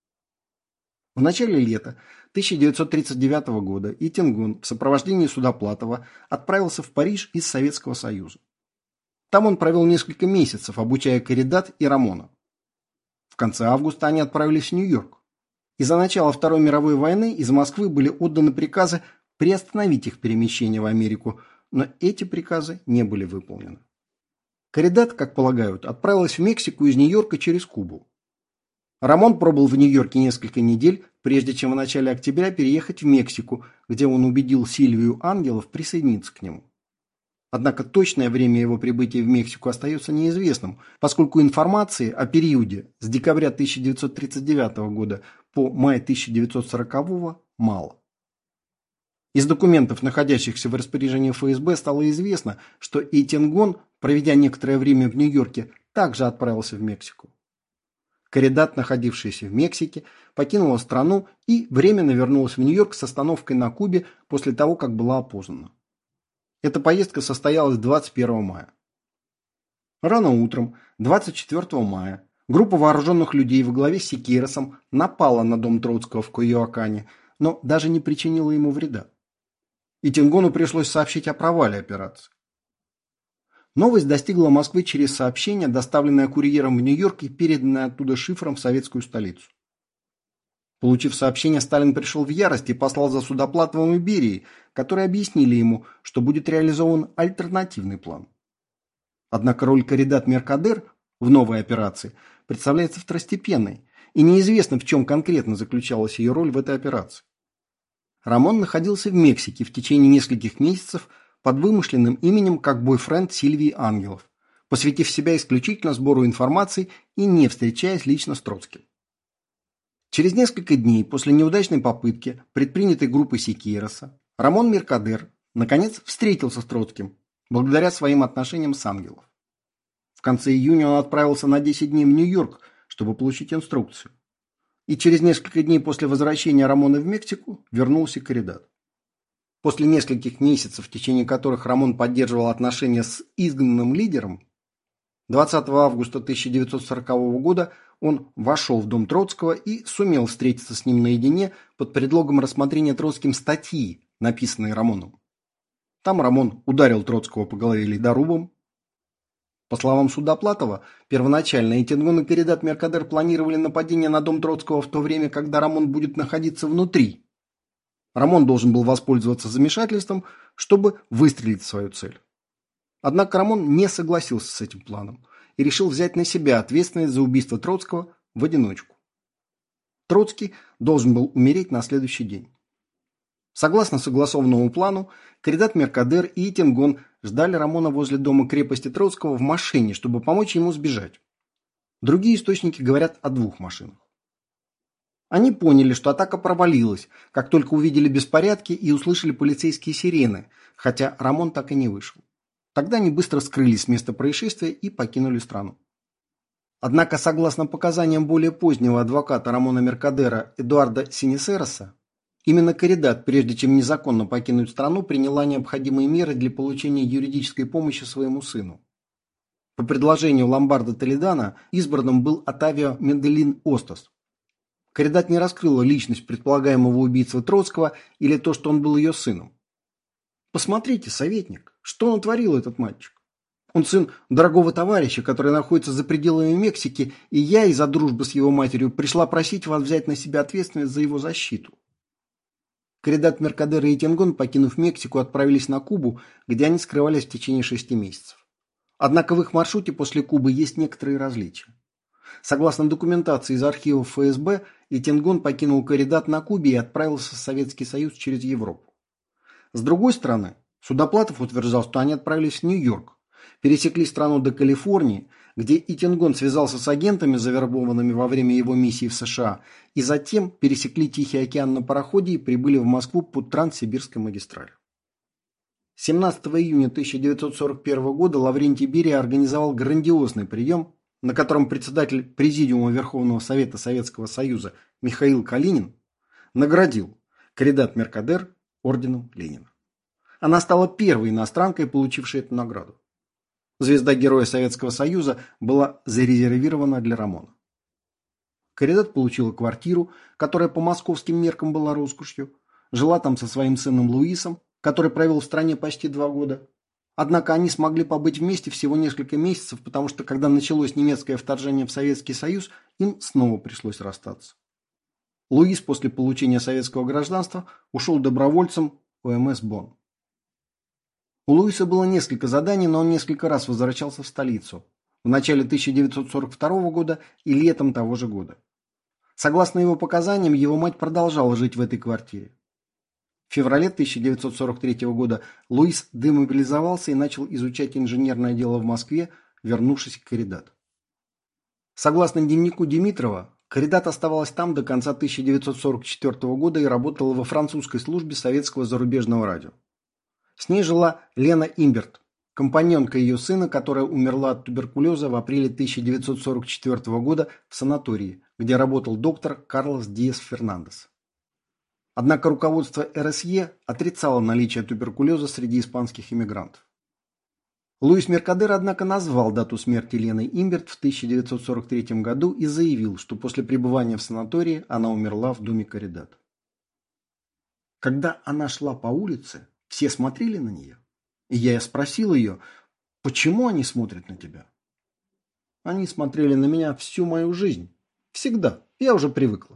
В начале лета тысяча девятьсот тридцать девятого года Этьенгон в сопровождении Судоплатова отправился в Париж из Советского Союза. Там он провел несколько месяцев, обучая Каридат и Рамона. В конце августа они отправились в Нью-Йорк. Из-за начала Второй мировой войны из Москвы были отданы приказы приостановить их перемещение в Америку, но эти приказы не были выполнены. Каридат, как полагают, отправилась в Мексику из Нью-Йорка через Кубу. Рамон пробыл в Нью-Йорке несколько недель, прежде чем в начале октября переехать в Мексику, где он убедил Сильвию Ангелов присоединиться к нему. Однако точное время его прибытия в Мексику остается неизвестным, поскольку информации о периоде с декабря тысяча девятьсот тридцать девятого года по май тысяча девятьсот сорокового мало. Из документов, находящихся в распоряжении эф эс бэ, стало известно, что Этьенгон, проведя некоторое время в Нью-Йорке, также отправился в Мексику. Каридат, находившаяся в Мексике, покинула страну и временно вернулась в Нью-Йорк с остановкой на Кубе после того, как была опознана. Эта поездка состоялась двадцать первого мая. Рано утром, двадцать четвёртого мая, группа вооруженных людей во главе с Сикейросом напала на дом Троцкого в Кайоакане, но даже не причинила ему вреда. Этьенгону пришлось сообщить о провале операции. Новость достигла Москвы через сообщение, доставленное курьером в Нью-Йорк и переданное оттуда шифром в советскую столицу. Получив сообщение, Сталин пришел в ярость и послал за Судоплатовым и Берией, которые объяснили ему, что будет реализован альтернативный план. Однако роль Каридат-Меркадер в новой операции представляется второстепенной, и неизвестно, в чем конкретно заключалась ее роль в этой операции. Рамон находился в Мексике в течение нескольких месяцев под вымышленным именем как бойфренд Сильвии Ангелов, посвятив себя исключительно сбору информации и не встречаясь лично с Троцким. Через несколько дней после неудачной попытки, предпринятой группой Сикейроса, Рамон Меркадер наконец встретился с Троцким, благодаря своим отношениям с Ангелов. В конце июня он отправился на десять дней в Нью-Йорк, чтобы получить инструкцию. И через несколько дней после возвращения Рамона в Мексику вернулся Каридат. После нескольких месяцев, в течение которых Рамон поддерживал отношения с изгнанным лидером, двадцатого августа тысяча девятьсот сорокового года он вошел в дом Троцкого и сумел встретиться с ним наедине под предлогом рассмотрения Троцким статьи, написанной Рамоном. Там Рамон ударил Троцкого по голове ледорубом. По словам Судоплатова, первоначально Этьенгон и Каридат-Меркадер планировали нападение на дом Троцкого в то время, когда Рамон будет находиться внутри. Рамон должен был воспользоваться замешательством, чтобы выстрелить в свою цель. Однако Рамон не согласился с этим планом и решил взять на себя ответственность за убийство Троцкого в одиночку. Троцкий должен был умереть на следующий день. Согласно согласованному плану, Каридат Меркадер и Итингон ждали Рамона возле дома крепости Троцкого в машине, чтобы помочь ему сбежать. Другие источники говорят о двух машинах. Они поняли, что атака провалилась, как только увидели беспорядки и услышали полицейские сирены, хотя Рамон так и не вышел. Тогда они быстро скрылись с места происшествия и покинули страну. Однако, согласно показаниям более позднего адвоката Рамона Меркадера Эдуарда Синисероса, именно Каридат, прежде чем незаконно покинуть страну, приняла необходимые меры для получения юридической помощи своему сыну. По предложению Ломбардо Толедано избранным был Оттавио Менделин Остас. Каридат не раскрыла личность предполагаемого убийцы Троцкого или то, что он был ее сыном. Посмотрите, советник, что натворил этот мальчик. Он сын дорогого товарища, который находится за пределами Мексики, и я из-за дружбы с его матерью пришла просить вас взять на себя ответственность за его защиту. Каридат Меркадер и Итингон, покинув Мексику, отправились на Кубу, где они скрывались в течение шести месяцев. Однако в их маршруте после Кубы есть некоторые различия. Согласно документации из архивов эф эс бэ, Итингон покинул Каридат на Кубе и отправился в Советский Союз через Европу. С другой стороны, Судоплатов утверждал, что они отправились в Нью-Йорк, пересекли страну до Калифорнии, где Итингон связался с агентами, завербованными во время его миссии в США, и затем пересекли Тихий океан на пароходе и прибыли в Москву по Транссибирской магистрали. семнадцатого июня тысяча девятьсот сорок первого года Лаврентий Берия организовал грандиозный прием, на котором председатель Президиума Верховного Совета Советского Союза Михаил Калинин наградил Каридат Меркадер орденом Ленина. Она стала первой иностранкой, получившей эту награду. Звезда Героя Советского Союза была зарезервирована для Рамона. Каридат получила квартиру, которая по московским меркам была роскошью, жила там со своим сыном Луисом, который провел в стране почти два года. Однако они смогли побыть вместе всего несколько месяцев, потому что, когда началось немецкое вторжение в Советский Союз, им снова пришлось расстаться. Луис после получения советского гражданства ушел добровольцем в эм эс Бонн. У Луиса было несколько заданий, но он несколько раз возвращался в столицу. В начале тысяча девятьсот сорок второго года и летом того же года. Согласно его показаниям, его мать продолжала жить в этой квартире. В феврале тысяча девятьсот сорок третьего года Луис демобилизовался и начал изучать инженерное дело в Москве, вернувшись к Каридат. Согласно дневнику Димитрова, Каридат оставалась там до конца тысяча девятьсот сорок четвертого года и работала во французской службе советского зарубежного радио. С ней жила Лена Имберт, компаньонка ее сына, которая умерла от туберкулеза в апреле тысяча девятьсот сорок четвертого года в санатории, где работал доктор Карлос Диас Фернандес. Однако руководство эр эс е отрицало наличие туберкулеза среди испанских иммигрантов. Луис Меркадер, однако, назвал дату смерти Лены Имберт в тысяча девятьсот сорок третьем году и заявил, что после пребывания в санатории она умерла в доме Каридат. Когда она шла по улице, все смотрели на нее, и я спросил ее, почему они смотрят на тебя? Они смотрели на меня всю мою жизнь. Всегда. Я уже привыкла.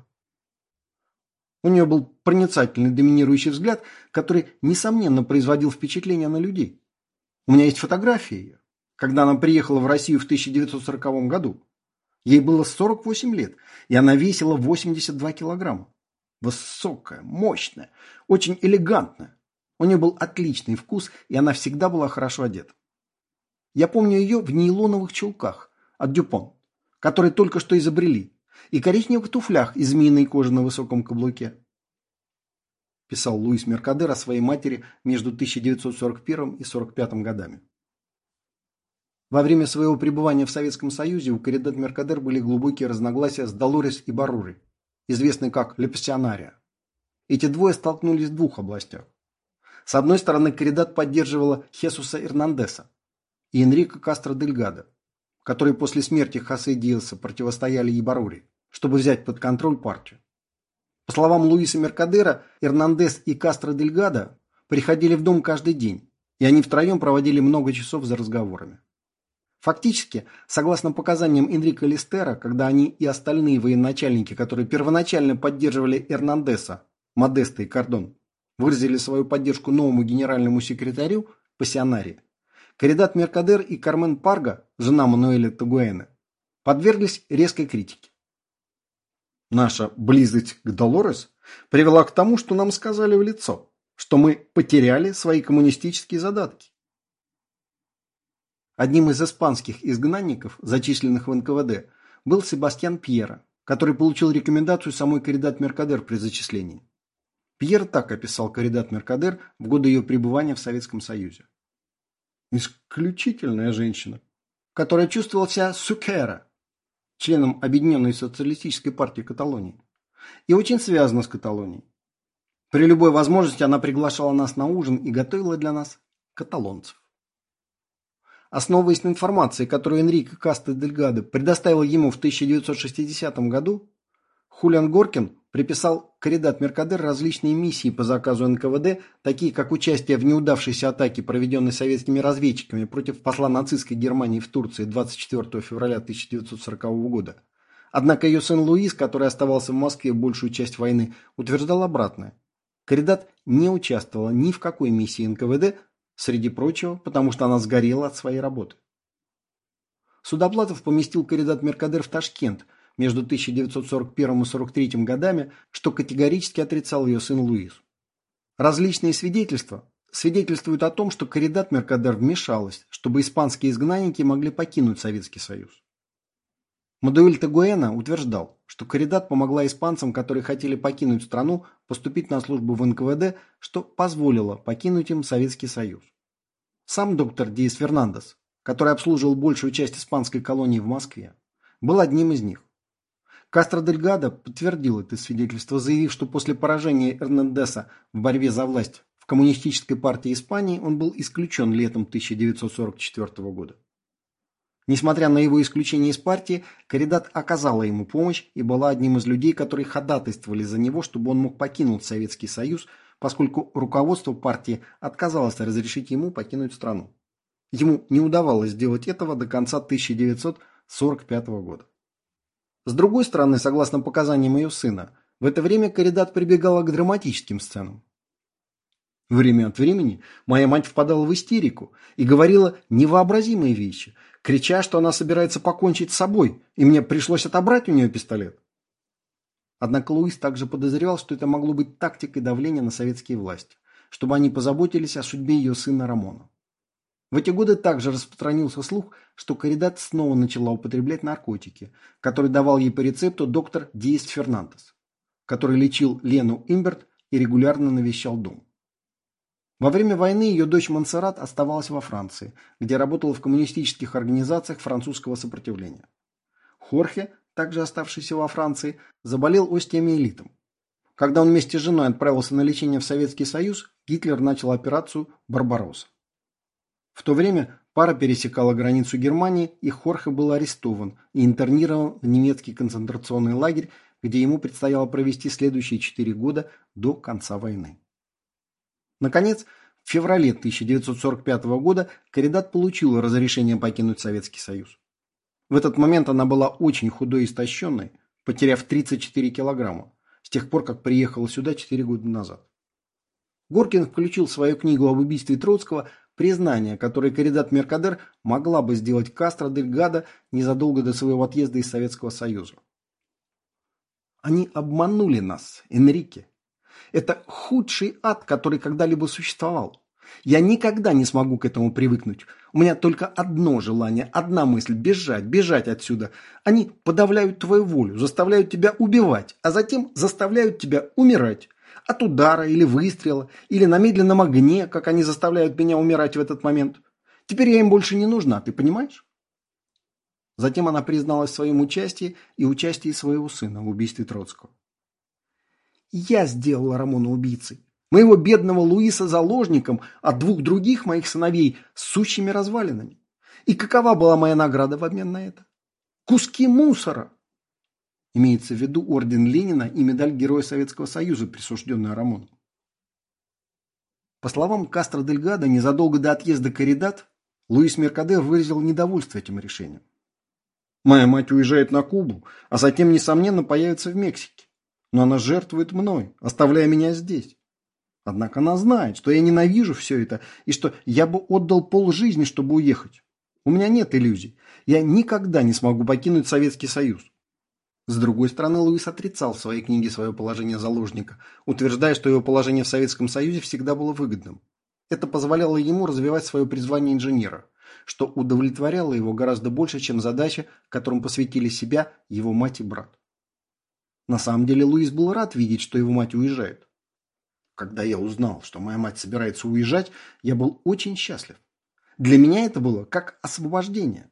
У нее был проницательный доминирующий взгляд, который, несомненно, производил впечатление на людей. У меня есть фотографии ее, когда она приехала в Россию в тысяча девятьсот сороковом году. Ей было сорок восемь лет, и она весила восемьдесят два килограмма. Высокая, мощная, очень элегантная. У нее был отличный вкус, и она всегда была хорошо одета. Я помню ее в нейлоновых чулках от Дюпон, которые только что изобрели, и коричневых туфлях из змеиной кожи на высоком каблуке. Писал Луис Меркадер о своей матери между тысяча девятьсот сорок первым и сорок пятым годами. Во время своего пребывания в Советском Союзе у Каридат Меркадер были глубокие разногласия с Долорес Ибаррурой, известной как «Ле Пассионария». Эти двое столкнулись в двух областях. С одной стороны, Каридат поддерживала Хесуса Эрнандеса и Энрико Кастро Дельгадо, которые после смерти Хосе Диаса противостояли Ибарруре, чтобы взять под контроль партию. По словам Луиса Меркадера, Эрнандес и Кастро Дельгадо приходили в дом каждый день, и они втроем проводили много часов за разговорами. Фактически, согласно показаниям Энрико Листера, когда они и остальные военачальники, которые первоначально поддерживали Эрнандеса, Модеста и Кордон, выразили свою поддержку новому генеральному секретарю Пассионарии, Каридат Меркадер и Кармен Парга, жена Мануэля Тогуэна, подверглись резкой критике. Наша близость к Долорес привела к тому, что нам сказали в лицо, что мы потеряли свои коммунистические задатки. Одним из испанских изгнанников, зачисленных в эн ка вэ дэ, был Себастьян Пьера, который получил рекомендацию самой Каридат Меркадер при зачислении. Пьер так описал Каридат Меркадер в годы ее пребывания в Советском Союзе. Исключительная женщина, которая чувствовала себя сукера, членом Объединенной социалистической партии Каталонии, и очень связана с Каталонией. При любой возможности она приглашала нас на ужин и готовила для нас каталонцев. Основываясь на информации, которую Энрике Кастро-Дельгадо предоставил ему в тысяча девятьсот шестидесятом году, Хулиан Горкин приписал Каридат Меркадер различные миссии по заказу эн ка вэ дэ, такие как участие в неудавшейся атаке, проведенной советскими разведчиками против посла нацистской Германии в Турции двадцать четвёртого февраля тысяча девятьсот сорокового года. Однако ее сын Луис, который оставался в Москве большую часть войны, утверждал обратное. Каридат не участвовала ни в какой миссии эн ка вэ дэ, среди прочего, потому что она сгорела от своей работы. Судоплатов поместил Каридат Меркадер в Ташкент между тысяча девятьсот сорок первым и сорок третьим годами, что категорически отрицал ее сын Луис. Различные свидетельства свидетельствуют о том, что Каридат Меркадер вмешалась, чтобы испанские изгнанники могли покинуть Советский Союз. Мадуэль Тагуэна утверждал, что Каридат помогла испанцам, которые хотели покинуть страну, поступить на службу в эн ка вэ дэ, что позволило покинуть им Советский Союз. Сам доктор Диас Фернандес, который обслуживал большую часть испанской колонии в Москве, был одним из них. Кастро-Дельгадо подтвердил это свидетельство, заявив, что после поражения Эрнандеса в борьбе за власть в Коммунистической партии Испании он был исключен летом тысяча девятьсот сорок четвёртого года. Несмотря на его исключение из партии, Каридат оказала ему помощь и была одним из людей, которые ходатайствовали за него, чтобы он мог покинуть Советский Союз, поскольку руководство партии отказалось разрешить ему покинуть страну. Ему не удавалось сделать этого до конца тысяча девятьсот сорок пятого года. С другой стороны, согласно показаниям ее сына, в это время Каридат прибегала к драматическим сценам. Время от времени моя мать впадала в истерику и говорила невообразимые вещи, крича, что она собирается покончить с собой, и мне пришлось отобрать у нее пистолет. Однако Луис также подозревал, что это могло быть тактикой давления на советские власти, чтобы они позаботились о судьбе ее сына Рамона. В эти годы также распространился слух, что Каридат снова начала употреблять наркотики, которые давал ей по рецепту доктор Диас Фернандес, который лечил Лену Имберт и регулярно навещал дом. Во время войны ее дочь Монсеррат оставалась во Франции, где работала в коммунистических организациях французского сопротивления. Хорхе, также оставшийся во Франции, заболел остеомиелитом. Когда он вместе с женой отправился на лечение в Советский Союз, Гитлер начал операцию «Барбаросса». В то время пара пересекала границу Германии, и Хорхе был арестован и интернирован в немецкий концентрационный лагерь, где ему предстояло провести следующие четыре года до конца войны. Наконец, в феврале тысяча девятьсот сорок пятого года Каридат получила разрешение покинуть Советский Союз. В этот момент она была очень худой и истощенной, потеряв тридцать четыре килограмма, с тех пор, как приехала сюда четыре года назад. Горкин включил в свою книгу об убийстве Троцкого признание, которое Каридат Меркадер могла бы сделать Кастро-Дельгадо незадолго до своего отъезда из Советского Союза. «Они обманули нас, Энрике. Это худший ад, который когда-либо существовал. Я никогда не смогу к этому привыкнуть. У меня только одно желание, одна мысль – бежать, бежать отсюда. Они подавляют твою волю, заставляют тебя убивать, а затем заставляют тебя умирать. От удара или выстрела, или на медленном огне, как они заставляют меня умирать в этот момент. Теперь я им больше не нужна, ты понимаешь?» Затем она призналась в своем участии и участии своего сына в убийстве Троцкого. «Я сделала Рамона убийцей, моего бедного Луиса заложником, а двух других моих сыновей сущими развалинами. И какова была моя награда в обмен на это? Куски мусора!» Имеется в виду орден Ленина и медаль Героя Советского Союза, присужденная Рамону. По словам Кастро-Дельгадо, незадолго до отъезда Каридат, Луис Меркадер выразил недовольство этим решением. «Моя мать уезжает на Кубу, а затем, несомненно, появится в Мексике. Но она жертвует мной, оставляя меня здесь. Однако она знает, что я ненавижу все это и что я бы отдал полжизни, чтобы уехать. У меня нет иллюзий. Я никогда не смогу покинуть Советский Союз. С другой стороны, Луис отрицал в своей книге свое положение заложника, утверждая, что его положение в Советском Союзе всегда было выгодным. Это позволяло ему развивать свое призвание инженера, что удовлетворяло его гораздо больше, чем задача, которым посвятили себя его мать и брат. На самом деле Луис был рад видеть, что его мать уезжает. Когда я узнал, что моя мать собирается уезжать, я был очень счастлив. Для меня это было как освобождение.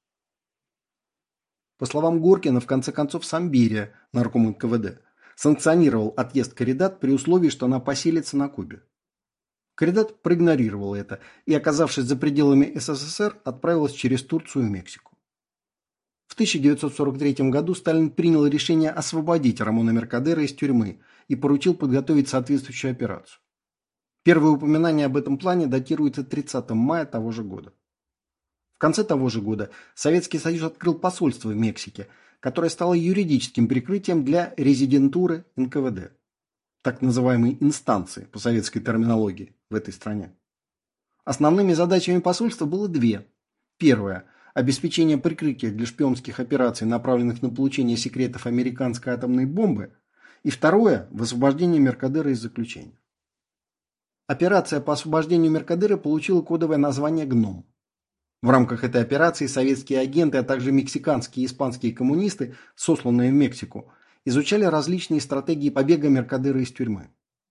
По словам Горкина, в конце концов сам Берия, нарком эн ка вэ дэ, санкционировал отъезд Каридат при условии, что она поселится на Кубе. Каридат проигнорировал это и, оказавшись за пределами эс эс эс эр, отправилась через Турцию в Мексику. В тысяча девятьсот сорок третьем году Сталин принял решение освободить Рамона Меркадера из тюрьмы и поручил подготовить соответствующую операцию. Первое упоминание об этом плане датируется тридцатого мая того же года. В конце того же года Советский Союз открыл посольство в Мексике, которое стало юридическим прикрытием для резидентуры эн ка вэ дэ, так называемой инстанции по советской терминологии в этой стране. Основными задачами посольства было две. Первое – обеспечение прикрытия для шпионских операций, направленных на получение секретов американской атомной бомбы, и второе – высвобождение Меркадера из заключения. Операция по освобождению Меркадера получила кодовое название «Гном». В рамках этой операции советские агенты, а также мексиканские и испанские коммунисты, сосланные в Мексику, изучали различные стратегии побега Меркадера из тюрьмы.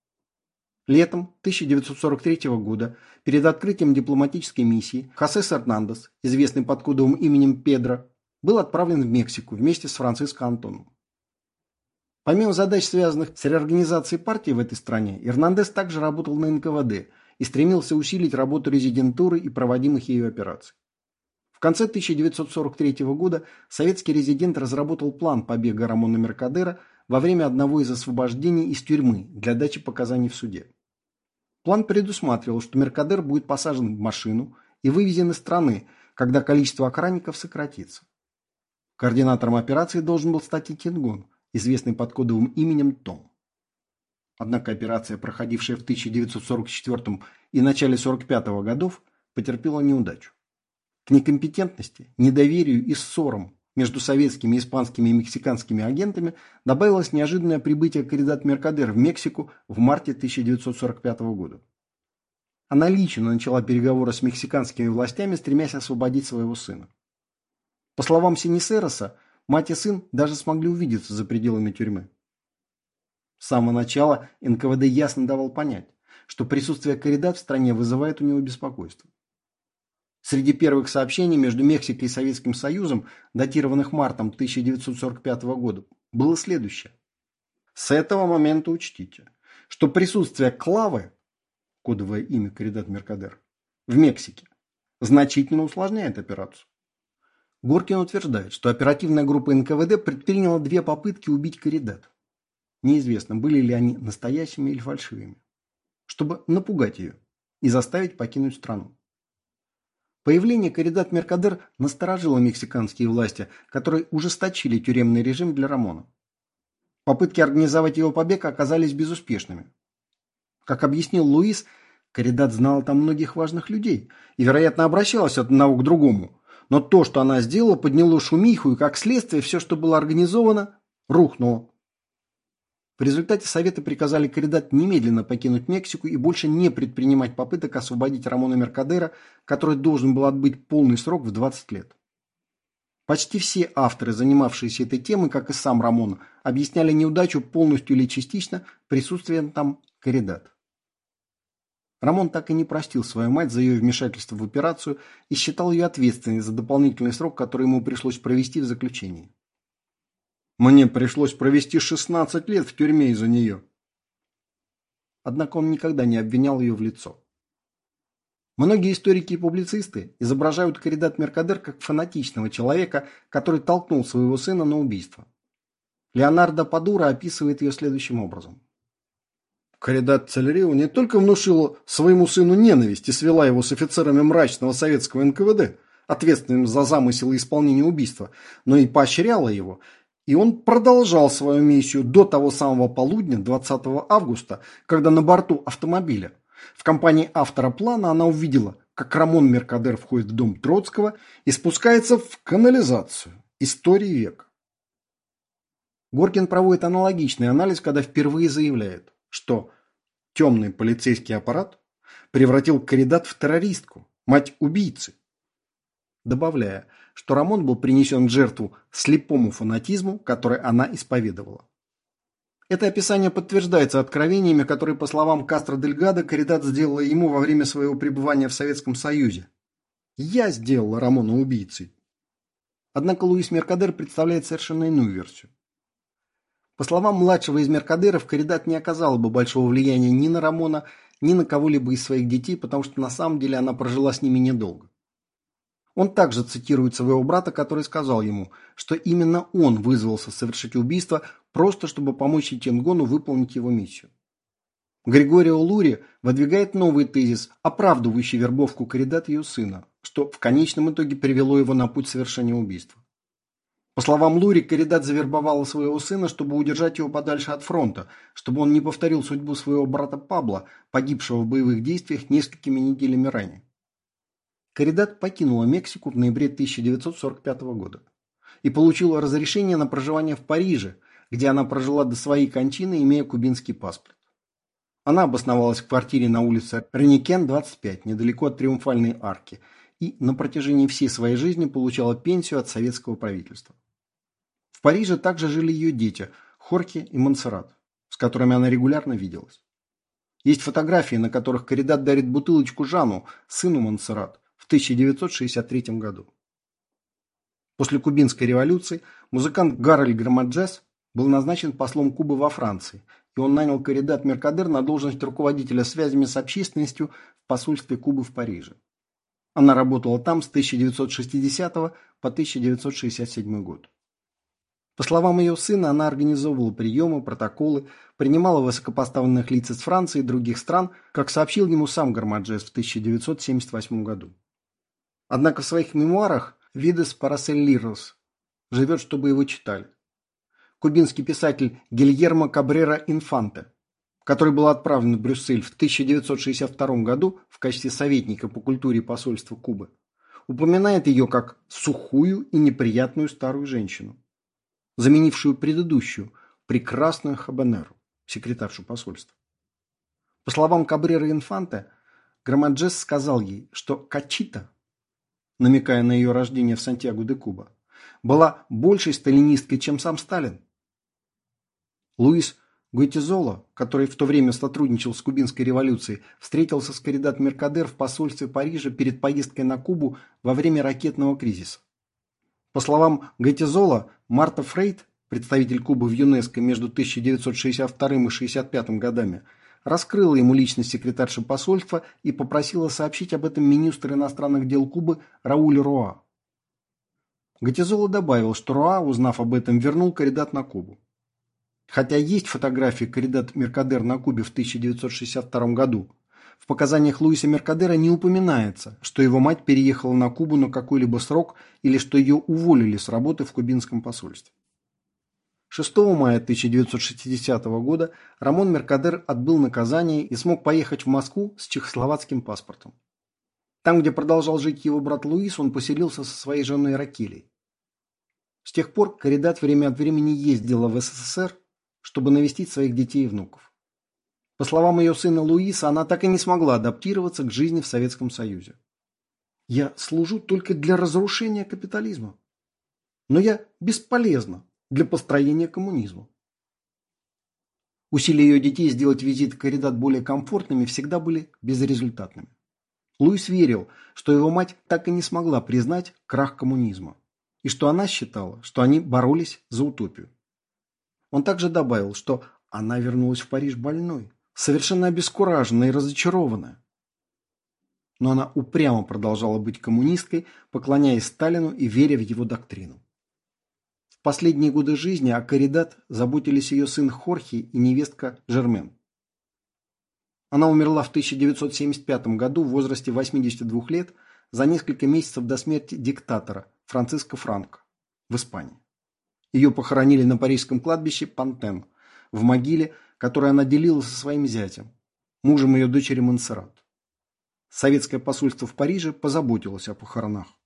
Летом тысяча девятьсот сорок третьего года перед открытием дипломатической миссии Хосе Эрнандес, известный под кодовым именем Педро, был отправлен в Мексику вместе с Франциско Антоном. Помимо задач, связанных с реорганизацией партии в этой стране, Эрнандес также работал на эн ка вэ дэ и стремился усилить работу резидентуры и проводимых ею операций. В конце тысяча девятьсот сорок третьего года советский резидент разработал план побега Рамона Меркадера во время одного из освобождений из тюрьмы для дачи показаний в суде. План предусматривал, что Меркадер будет посажен в машину и вывезен из страны, когда количество охранников сократится. Координатором операции должен был стать Итингон, известный под кодовым именем Том. Однако операция, проходившая в тысяча девятьсот сорок четвёртом и начале сорок пятого годов, потерпела неудачу. К некомпетентности, недоверию и ссорам между советскими, испанскими и мексиканскими агентами добавилось неожиданное прибытие Каридат Меркадер в Мексику в марте тысяча девятьсот сорок пятого года. Она лично начала переговоры с мексиканскими властями, стремясь освободить своего сына. По словам Синисероса, мать и сын даже смогли увидеться за пределами тюрьмы. С самого начала эн ка вэ дэ ясно давал понять, что присутствие Каридат в стране вызывает у него беспокойство. Среди первых сообщений между Мексикой и Советским Союзом, датированных мартом тысяча девятьсот сорок пятого года, было следующее. С этого момента учтите, что присутствие Клавы, кодовое имя Каридат Меркадер, в Мексике значительно усложняет операцию. Горкин утверждает, что оперативная группа эн ка вэ дэ предприняла две попытки убить Каридат. Неизвестно, были ли они настоящими или фальшивыми, чтобы напугать ее и заставить покинуть страну. Появление Каридат Меркадер насторожило мексиканские власти, которые ужесточили тюремный режим для Рамона. Попытки организовать его побег оказались безуспешными. Как объяснил Луис, Каридат знала там многих важных людей и, вероятно, обращалась от одного к другому. Но то, что она сделала, подняло шумиху, и, как следствие, все, что было организовано, рухнуло. В результате Советы приказали Каридат немедленно покинуть Мексику и больше не предпринимать попыток освободить Рамона Меркадера, который должен был отбыть полный срок в двадцать лет. Почти все авторы, занимавшиеся этой темой, как и сам Рамон, объясняли неудачу полностью или частично присутствием там Каридат. Рамон так и не простил свою мать за ее вмешательство в операцию и считал ее ответственной за дополнительный срок, который ему пришлось провести в заключении. «Мне пришлось провести шестнадцать лет в тюрьме из-за нее». Однако он никогда не обвинял ее в лицо. Многие историки и публицисты изображают Каридат Меркадер как фанатичного человека, который толкнул своего сына на убийство. Леонардо Падура описывает ее следующим образом. Каридат Целерио не только внушила своему сыну ненависть и свела его с офицерами мрачного советского эн ка вэ дэ, ответственным за замысел и исполнение убийства, но и поощряла его, и он продолжал свою миссию до того самого полудня двадцатого августа, когда на борту автомобиля в компании автора плана она увидела, как Рамон Меркадер входит в дом Троцкого и спускается в канализацию. Истории века. Горкин проводит аналогичный анализ, когда впервые заявляет, что темный полицейский аппарат превратил Каридат в террористку, мать убийцы, добавляя, что Рамон был принесен в жертву слепому фанатизму, который она исповедовала. Это описание подтверждается откровениями, которые, по словам Кастро-Дельгадо, Каридат сделала ему во время своего пребывания в Советском Союзе. «Я сделала Рамона убийцей». Однако Луис Меркадер представляет совершенно иную версию. По словам младшего из Меркадеров, Каридат не оказала бы большого влияния ни на Рамона, ни на кого-либо из своих детей, потому что на самом деле она прожила с ними недолго. Он также цитирует своего брата, который сказал ему, что именно он вызвался совершить убийство, просто чтобы помочь Этьенгону выполнить его миссию. Григорио Лури выдвигает новый тезис, оправдывающий вербовку Каридат ее сына, что в конечном итоге привело его на путь совершения убийства. По словам Лури, Каридат завербовала своего сына, чтобы удержать его подальше от фронта, чтобы он не повторил судьбу своего брата Пабло, погибшего в боевых действиях несколькими неделями ранее. Каридат покинула Мексику в ноябре тысяча девятьсот сорок пятого года и получила разрешение на проживание в Париже, где она прожила до своей кончины, имея кубинский паспорт. Она обосновалась в квартире на улице Реникен, двадцать пять, недалеко от Триумфальной арки, и на протяжении всей своей жизни получала пенсию от советского правительства. В Париже также жили ее дети Хорхе и Монсеррат, с которыми она регулярно виделась. Есть фотографии, на которых Каридат дарит бутылочку Жану, сыну Монсеррат, в тысяча девятьсот шестьдесят третьем году. После кубинской революции музыкант Гарольд Грамаджес был назначен послом Кубы во Франции, и он нанял Каридат Меркадер на должность руководителя связями с общественностью в посольстве Кубы в Париже. Она работала там с тысяча девятьсот шестидесятого по тысяча девятьсот шестьдесят седьмой год. По словам ее сына, она организовывала приемы, протоколы, принимала высокопоставленных лиц из Франции и других стран, как сообщил ему сам Грамаджес в тысяча девятьсот семьдесят восьмом году. Однако в своих мемуарах Видес Параселлирос живет, чтобы его читали. Кубинский писатель Гильермо Кабрера Инфанте, который был отправлен в Брюссель в тысяча девятьсот шестьдесят втором году в качестве советника по культуре посольства Кубы, упоминает ее как сухую и неприятную старую женщину, заменившую предыдущую, прекрасную Хабанеру, секретаршу посольства. По словам Кабрера Инфанте, Грамаджес сказал ей, что Качита, намекая на ее рождение в Сантьяго-де-Куба, была большей сталинисткой, чем сам Сталин. Луис Гойтизола, который в то время сотрудничал с кубинской революцией, встретился с Каридат Меркадер в посольстве Парижа перед поездкой на Кубу во время ракетного кризиса. По словам Гойтизола, Марта Фрейд, представитель Кубы в ЮНЕСКО между тысяча девятьсот шестьдесят вторым и шестьдесят пятым годами, раскрыла ему личность секретарши посольства и попросила сообщить об этом министр иностранных дел Кубы Рауль Руа. Гойтизола добавил, что Руа, узнав об этом, вернул Каридат на Кубу. Хотя есть фотографии Каридат Меркадер на Кубе в тысяча девятьсот шестьдесят втором году, в показаниях Луиса Меркадера не упоминается, что его мать переехала на Кубу на какой-либо срок или что ее уволили с работы в кубинском посольстве. шестого мая тысяча девятьсот шестидесятого года Рамон Меркадер отбыл наказание и смог поехать в Москву с чехословацким паспортом. Там, где продолжал жить его брат Луис, он поселился со своей женой Ракелей. С тех пор Каридат время от времени ездила в СССР, чтобы навестить своих детей и внуков. По словам ее сына Луиса, она так и не смогла адаптироваться к жизни в Советском Союзе. «Я служу только для разрушения капитализма. Но я бесполезна для построения коммунизма». Усилия ее детей сделать визит Каридат более комфортными всегда были безрезультатными. Луис верил, что его мать так и не смогла признать крах коммунизма, и что она считала, что они боролись за утопию. Он также добавил, что она вернулась в Париж больной, совершенно обескураженная и разочарованная. Но она упрямо продолжала быть коммунисткой, поклоняясь Сталину и веря в его доктрину. В последние годы жизни о Каридат заботились ее сын Хорхе и невестка Жермен. Она умерла в тысяча девятьсот семьдесят пятом году в возрасте восьмидесяти двух лет, за несколько месяцев до смерти диктатора Франциско Франко в Испании. Ее похоронили на парижском кладбище Пантен, в могиле, которую она делила со своим зятем, мужем ее дочери Монсеррат. Советское посольство в Париже позаботилось о похоронах.